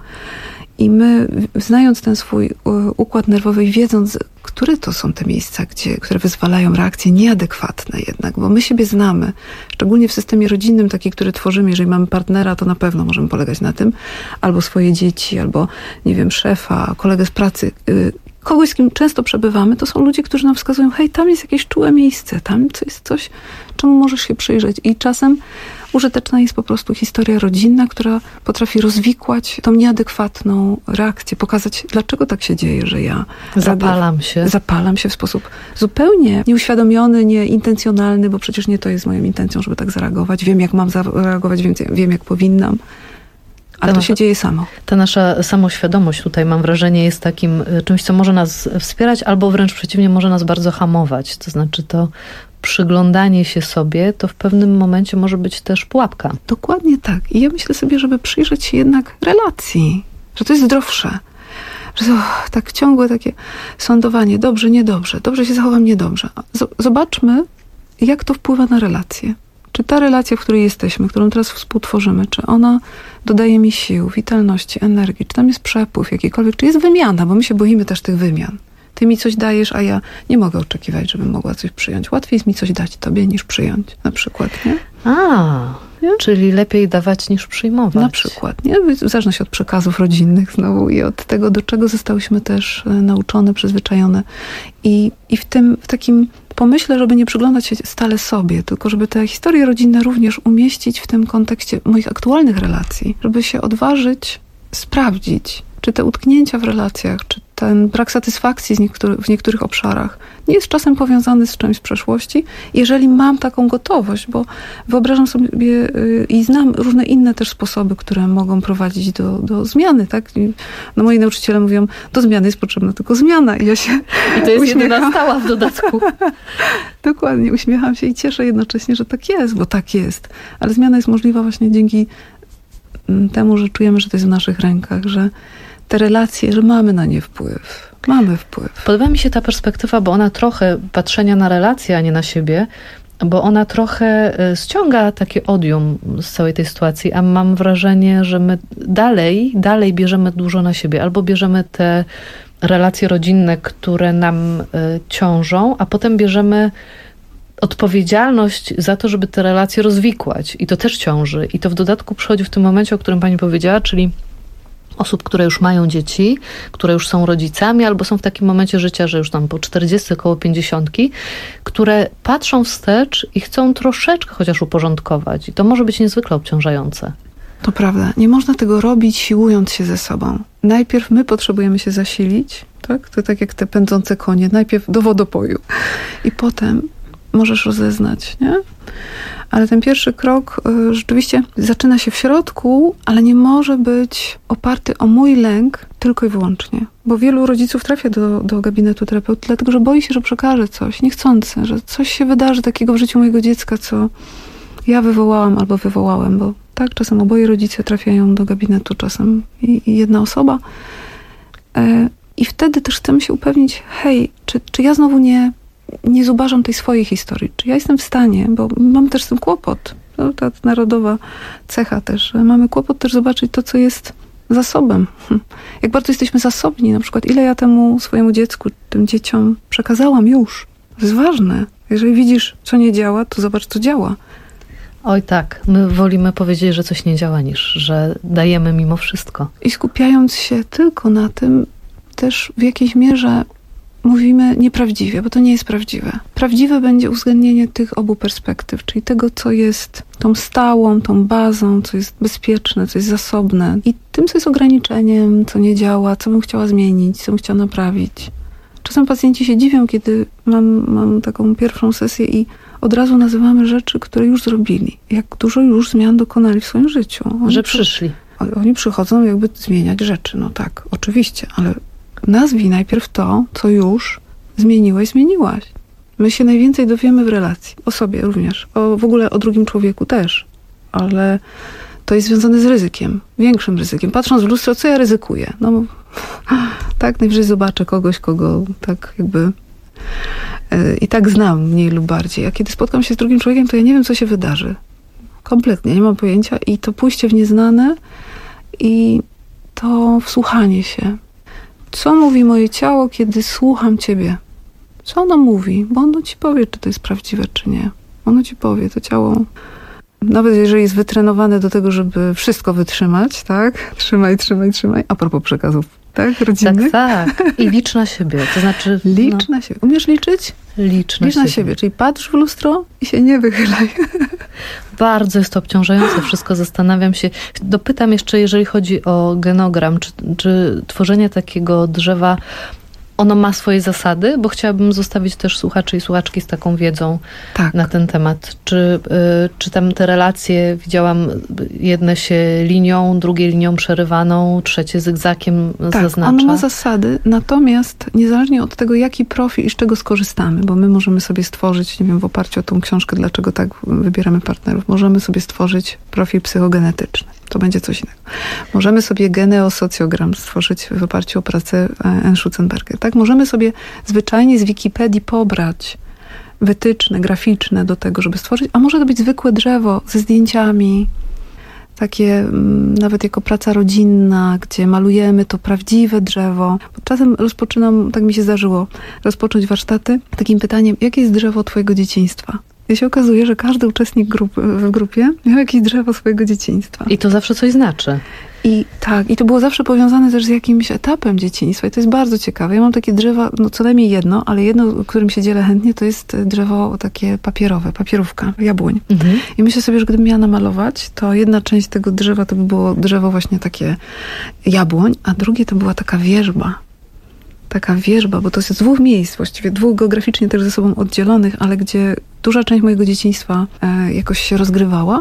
I my, znając ten swój układ nerwowy i wiedząc, które to są te miejsca, gdzie, które wyzwalają reakcje nieadekwatne jednak, bo my siebie znamy, szczególnie w systemie rodzinnym, taki, który tworzymy, jeżeli mamy partnera, to na pewno możemy polegać na tym, albo swoje dzieci, albo, nie wiem, szefa, kolegę z pracy, kogoś, z kim często przebywamy, to są ludzie, którzy nam wskazują, hej, tam jest jakieś czułe miejsce, tam to jest coś, czemu możesz się przyjrzeć. I czasem użyteczna jest po prostu historia rodzinna, która potrafi rozwikłać tą nieadekwatną reakcję, pokazać, dlaczego tak się dzieje, że ja zapalam się. Zapalam się w sposób zupełnie nieuświadomiony, nieintencjonalny, bo przecież nie to jest moją intencją, żeby tak zareagować. Wiem, jak mam zareagować, wiem, wiem jak powinnam. Ale to się dzieje samo. Ta nasza samoświadomość tutaj, mam wrażenie, jest takim czymś, co może nas wspierać, albo wręcz przeciwnie, może nas bardzo hamować. To znaczy to przyglądanie się sobie, to w pewnym momencie może być też pułapka. Dokładnie tak. I ja myślę sobie, żeby przyjrzeć się jednak relacji, że to jest zdrowsze. Że to tak ciągłe takie sądowanie, dobrze, niedobrze, dobrze się zachowam, niedobrze. Zobaczmy, jak to wpływa na relacje. Czy ta relacja, w której jesteśmy, którą teraz współtworzymy, czy ona dodaje mi sił, witalności, energii, czy tam jest przepływ jakikolwiek, czy jest wymiana, bo my się boimy też tych wymian. Ty mi coś dajesz, a ja nie mogę oczekiwać, żebym mogła coś przyjąć. Łatwiej jest mi coś dać tobie, niż przyjąć, na przykład, nie? A, nie? Czyli lepiej dawać, niż przyjmować. Na przykład, nie? W zależności od przekazów rodzinnych znowu i od tego, do czego zostałyśmy też nauczone, przyzwyczajone. I, i w tym, w takim pomyśle, żeby nie przyglądać się stale sobie, tylko żeby te historie rodzinne również umieścić w tym kontekście moich aktualnych relacji, żeby się odważyć sprawdzić, czy te utknięcia w relacjach, czy ten brak satysfakcji z niektóry, w niektórych obszarach nie jest czasem powiązany z czymś z przeszłości, jeżeli mam taką gotowość, bo wyobrażam sobie yy, i znam różne inne też sposoby, które mogą prowadzić do, do zmiany, tak? I, no moi nauczyciele mówią, do zmiany jest potrzebna tylko zmiana. I ja się I to jest jedyna stała w dodatku. Dokładnie, uśmiecham się i cieszę jednocześnie, że tak jest, bo tak jest. Ale zmiana jest możliwa właśnie dzięki temu, że czujemy, że to jest w naszych rękach, że te relacje, że mamy na nie wpływ. Mamy wpływ. Podoba mi się ta perspektywa, bo ona trochę patrzenia na relacje, a nie na siebie, bo ona trochę ściąga takie odium z całej tej sytuacji, a mam wrażenie, że my dalej, dalej bierzemy dużo na siebie. Albo bierzemy te relacje rodzinne, które nam ciążą, a potem bierzemy odpowiedzialność za to, żeby te relacje rozwikłać. I to też ciąży. I to w dodatku przychodzi w tym momencie, o którym pani powiedziała, czyli osób, które już mają dzieci, które już są rodzicami, albo są w takim momencie życia, że już tam po czterdziestce, koło pięćdziesiątki, które patrzą wstecz i chcą troszeczkę chociaż uporządkować. I to może być niezwykle obciążające. To prawda. Nie można tego robić siłując się ze sobą. Najpierw my potrzebujemy się zasilić, tak? To tak jak te pędzące konie. Najpierw do wodopoju. I potem możesz rozeznać, nie? Ale ten pierwszy krok y, rzeczywiście zaczyna się w środku, ale nie może być oparty o mój lęk tylko i wyłącznie. Bo wielu rodziców trafia do, do gabinetu terapeuty, dlatego że boi się, że przekaże coś niechcący, że coś się wydarzy takiego w życiu mojego dziecka, co ja wywołałam albo wywołałem, bo tak, czasem oboje rodzice trafiają do gabinetu, czasem i, i jedna osoba. Y, I wtedy też chcemy się upewnić, hej, czy, czy ja znowu nie nie zubażam tej swojej historii. Czy ja jestem w stanie, bo mam też z tym kłopot. No, ta narodowa cecha też. Mamy kłopot też zobaczyć to, co jest zasobem. Jak bardzo jesteśmy zasobni. Na przykład, ile ja temu swojemu dziecku, tym dzieciom przekazałam już. To jest ważne. Jeżeli widzisz, co nie działa, to zobacz, co działa. Oj tak, my wolimy powiedzieć, że coś nie działa, niż że dajemy mimo wszystko. I skupiając się tylko na tym, też w jakiejś mierze mówimy nieprawdziwie, bo to nie jest prawdziwe. Prawdziwe będzie uwzględnienie tych obu perspektyw, czyli tego, co jest tą stałą, tą bazą, co jest bezpieczne, co jest zasobne i tym, co jest ograniczeniem, co nie działa, co bym chciała zmienić, co bym chciała naprawić. Czasem pacjenci się dziwią, kiedy mam, mam taką pierwszą sesję i od razu nazywamy rzeczy, które już zrobili. Jak dużo już zmian dokonali w swoim życiu. Oni że przyszli. Przy, oni przychodzą jakby zmieniać rzeczy. No tak, oczywiście, ale nazwij najpierw to, co już zmieniłeś, zmieniłaś. My się najwięcej dowiemy w relacji. O sobie również. O, w ogóle o drugim człowieku też. Ale to jest związane z ryzykiem. Większym ryzykiem. Patrząc w lustro, co ja ryzykuję? No, tak, najwyżej zobaczę kogoś, kogo tak jakby i tak znam mniej lub bardziej. A kiedy spotkam się z drugim człowiekiem, to ja nie wiem, co się wydarzy. Kompletnie, nie mam pojęcia. I to pójście w nieznane i to wsłuchanie się. Co mówi moje ciało, kiedy słucham ciebie? Co ono mówi? Bo ono ci powie, czy to jest prawdziwe, czy nie. Ono ci powie, to ciało, nawet jeżeli jest wytrenowane do tego, żeby wszystko wytrzymać, tak? Trzymaj, trzymaj, trzymaj. A propos przekazów, tak? Rodzinnych. Tak, tak. I licz na siebie. To znaczy... Licz no. na siebie. Umiesz liczyć? Licz na, Licz na siebie. siebie. Czyli patrz w lustro i się nie wychylaj. Bardzo jest to obciążające wszystko. Zastanawiam się. Dopytam jeszcze, jeżeli chodzi o genogram, czy, czy tworzenie takiego drzewa, ono ma swoje zasady, bo chciałabym zostawić też słuchaczy i słuchaczki z taką wiedzą tak. na ten temat. Czy, y, czy tam te relacje, widziałam, jedne się linią, drugie linią przerywaną, trzecie zygzakiem tak, zaznacza. ono ma zasady, natomiast niezależnie od tego, jaki profil i z czego skorzystamy, bo my możemy sobie stworzyć, nie wiem, w oparciu o tą książkę, dlaczego tak wybieramy partnerów, możemy sobie stworzyć profil psychogenetyczny. To będzie coś innego. Możemy sobie geneosocjogram stworzyć w oparciu o pracę Anne Schutzenberger. Tak? Możemy sobie zwyczajnie z Wikipedii pobrać wytyczne, graficzne do tego, żeby stworzyć, a może to być zwykłe drzewo ze zdjęciami, takie m, nawet jako praca rodzinna, gdzie malujemy to prawdziwe drzewo. Bo czasem rozpoczynam, tak mi się zdarzyło, rozpocząć warsztaty takim pytaniem, jakie jest drzewo twojego dzieciństwa? I się okazuje, że każdy uczestnik grupy, w grupie miał jakieś drzewo swojego dzieciństwa. I to zawsze coś znaczy. I tak, i to było zawsze powiązane też z jakimś etapem dzieciństwa. I to jest bardzo ciekawe. Ja mam takie drzewa, no co najmniej jedno, ale jedno, którym się dzielę chętnie, to jest drzewo takie papierowe, papierówka, jabłoń. Mhm. I myślę sobie, że gdybym miała namalować, to jedna część tego drzewa to by było drzewo właśnie takie jabłoń, a drugie to była taka wierzba. Taka wierzba, bo to jest z dwóch miejsc, właściwie dwóch geograficznie też ze sobą oddzielonych, ale gdzie duża część mojego dzieciństwa e, jakoś się rozgrywała.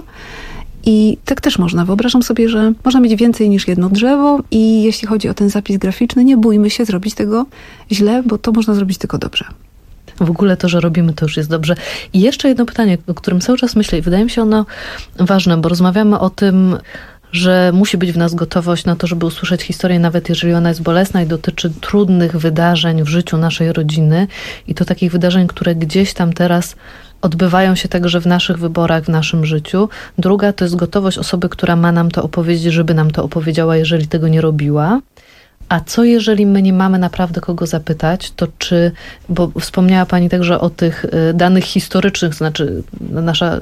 I tak też można. Wyobrażam sobie, że można mieć więcej niż jedno drzewo i jeśli chodzi o ten zapis graficzny, nie bójmy się zrobić tego źle, bo to można zrobić tylko dobrze. W ogóle to, że robimy, to już jest dobrze. I jeszcze jedno pytanie, o którym cały czas myślę i wydaje mi się ono ważne, bo rozmawiamy o tym, że musi być w nas gotowość na to, żeby usłyszeć historię, nawet jeżeli ona jest bolesna i dotyczy trudnych wydarzeń w życiu naszej rodziny i to takich wydarzeń, które gdzieś tam teraz odbywają się także w naszych wyborach, w naszym życiu. Druga to jest gotowość osoby, która ma nam to opowiedzieć, żeby nam to opowiedziała, jeżeli tego nie robiła. A co jeżeli my nie mamy naprawdę kogo zapytać, to czy, bo wspomniała Pani także o tych danych historycznych, to znaczy nasza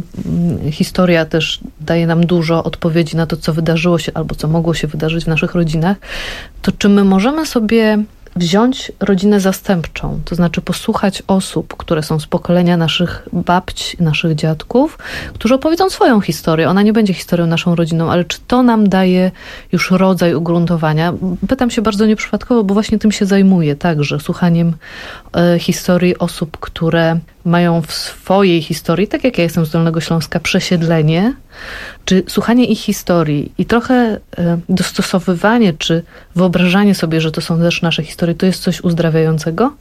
historia też daje nam dużo odpowiedzi na to, co wydarzyło się albo co mogło się wydarzyć w naszych rodzinach, to czy my możemy sobie wziąć rodzinę zastępczą, to znaczy posłuchać osób, które są z pokolenia naszych babć, naszych dziadków, którzy opowiedzą swoją historię. Ona nie będzie historią naszą rodziną, ale czy to nam daje już rodzaj ugruntowania? Pytam się bardzo nieprzypadkowo, bo właśnie tym się zajmuję także, słuchaniem e, historii osób, które mają w swojej historii, tak jak ja jestem z Dolnego Śląska, przesiedlenie, czy słuchanie ich historii i trochę e, dostosowywanie, czy wyobrażanie sobie, że to są też nasze historie, to jest coś uzdrawiającego?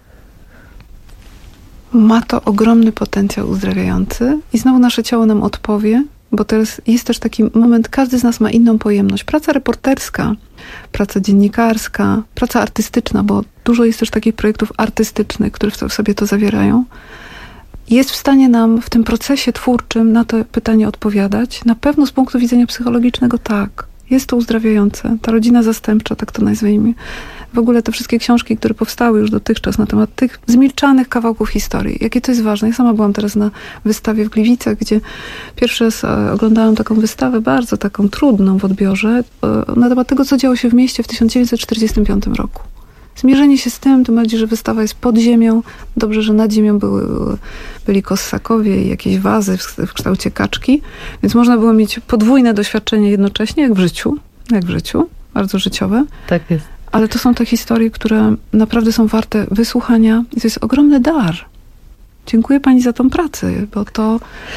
Ma to ogromny potencjał uzdrawiający i znowu nasze ciało nam odpowie, bo teraz jest też taki moment, każdy z nas ma inną pojemność. Praca reporterska, praca dziennikarska, praca artystyczna, bo dużo jest też takich projektów artystycznych, które w sobie to zawierają, jest w stanie nam w tym procesie twórczym na to pytanie odpowiadać. Na pewno z punktu widzenia psychologicznego tak. Jest to uzdrawiające. Ta rodzina zastępcza, tak to nazwijmy. W ogóle te wszystkie książki, które powstały już dotychczas na temat tych zmilczanych kawałków historii. Jakie to jest ważne. Ja sama byłam teraz na wystawie w Gliwicach, gdzie pierwszy raz oglądałam taką wystawę, bardzo taką trudną w odbiorze, na temat tego, co działo się w mieście w tysiąc dziewięćset czterdziestym piątym roku. Zmierzenie się z tym, tym bardziej, że wystawa jest pod ziemią. Dobrze, że nad ziemią były, byli kossakowie i jakieś wazy w, w kształcie kaczki, więc można było mieć podwójne doświadczenie jednocześnie, jak w życiu. Jak w życiu. Bardzo życiowe. Tak jest. Ale to są te historie, które naprawdę są warte wysłuchania i to jest ogromny dar. Dziękuję Pani za tą pracę, bo to...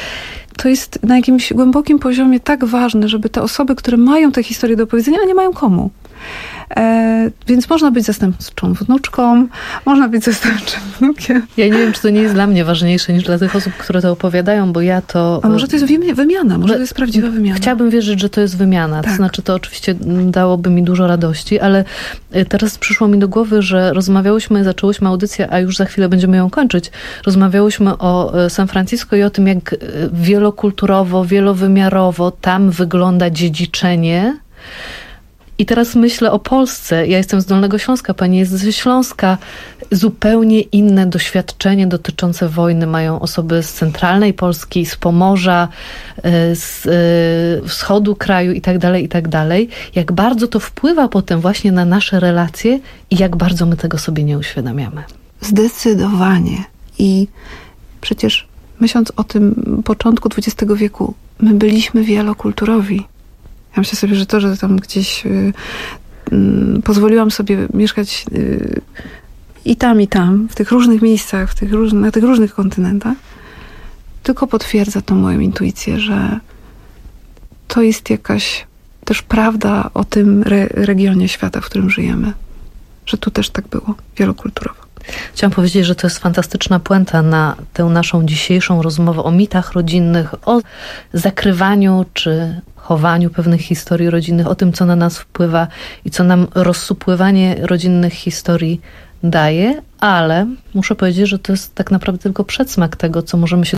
to jest na jakimś głębokim poziomie tak ważne, żeby te osoby, które mają tę historię do opowiedzenia, a nie mają komu. E, więc można być zastępczą wnuczką, można być zastępczym wnukiem. Ja nie wiem, czy to nie jest dla mnie ważniejsze niż dla tych osób, które to opowiadają, bo ja to... A może to jest wymiana, może to jest prawdziwa wymiana. Chciałabym wierzyć, że to jest wymiana. Tak. To znaczy, to oczywiście dałoby mi dużo radości, ale teraz przyszło mi do głowy, że rozmawiałyśmy, zaczęłyśmy audycję, a już za chwilę będziemy ją kończyć. Rozmawiałyśmy o San Francisco i o tym, jak wielokulturowo, wielowymiarowo tam wygląda dziedziczenie. I teraz myślę o Polsce. Ja jestem z Dolnego Śląska, pani jest ze Śląska. Zupełnie inne doświadczenie dotyczące wojny mają osoby z centralnej Polski, z Pomorza, z wschodu kraju i tak dalej, i tak dalej. Jak bardzo to wpływa potem właśnie na nasze relacje i jak bardzo my tego sobie nie uświadamiamy. Zdecydowanie. I przecież myśląc o tym początku dwudziestego wieku, my byliśmy wielokulturowi. Ja myślę sobie, że to, że tam gdzieś y, y, pozwoliłam sobie mieszkać y, i tam, i tam, w tych różnych miejscach, w tych róż, na tych różnych kontynentach, tylko potwierdza tą moją intuicję, że to jest jakaś też prawda o tym re, regionie świata, w którym żyjemy. Że tu też tak było, wielokulturowo. Chciałam powiedzieć, że to jest fantastyczna puenta na tę naszą dzisiejszą rozmowę o mitach rodzinnych, o zakrywaniu czy chowaniu pewnych historii rodzinnych, o tym, co na nas wpływa i co nam rozsupływanie rodzinnych historii daje, ale muszę powiedzieć, że to jest tak naprawdę tylko przedsmak tego, co możemy się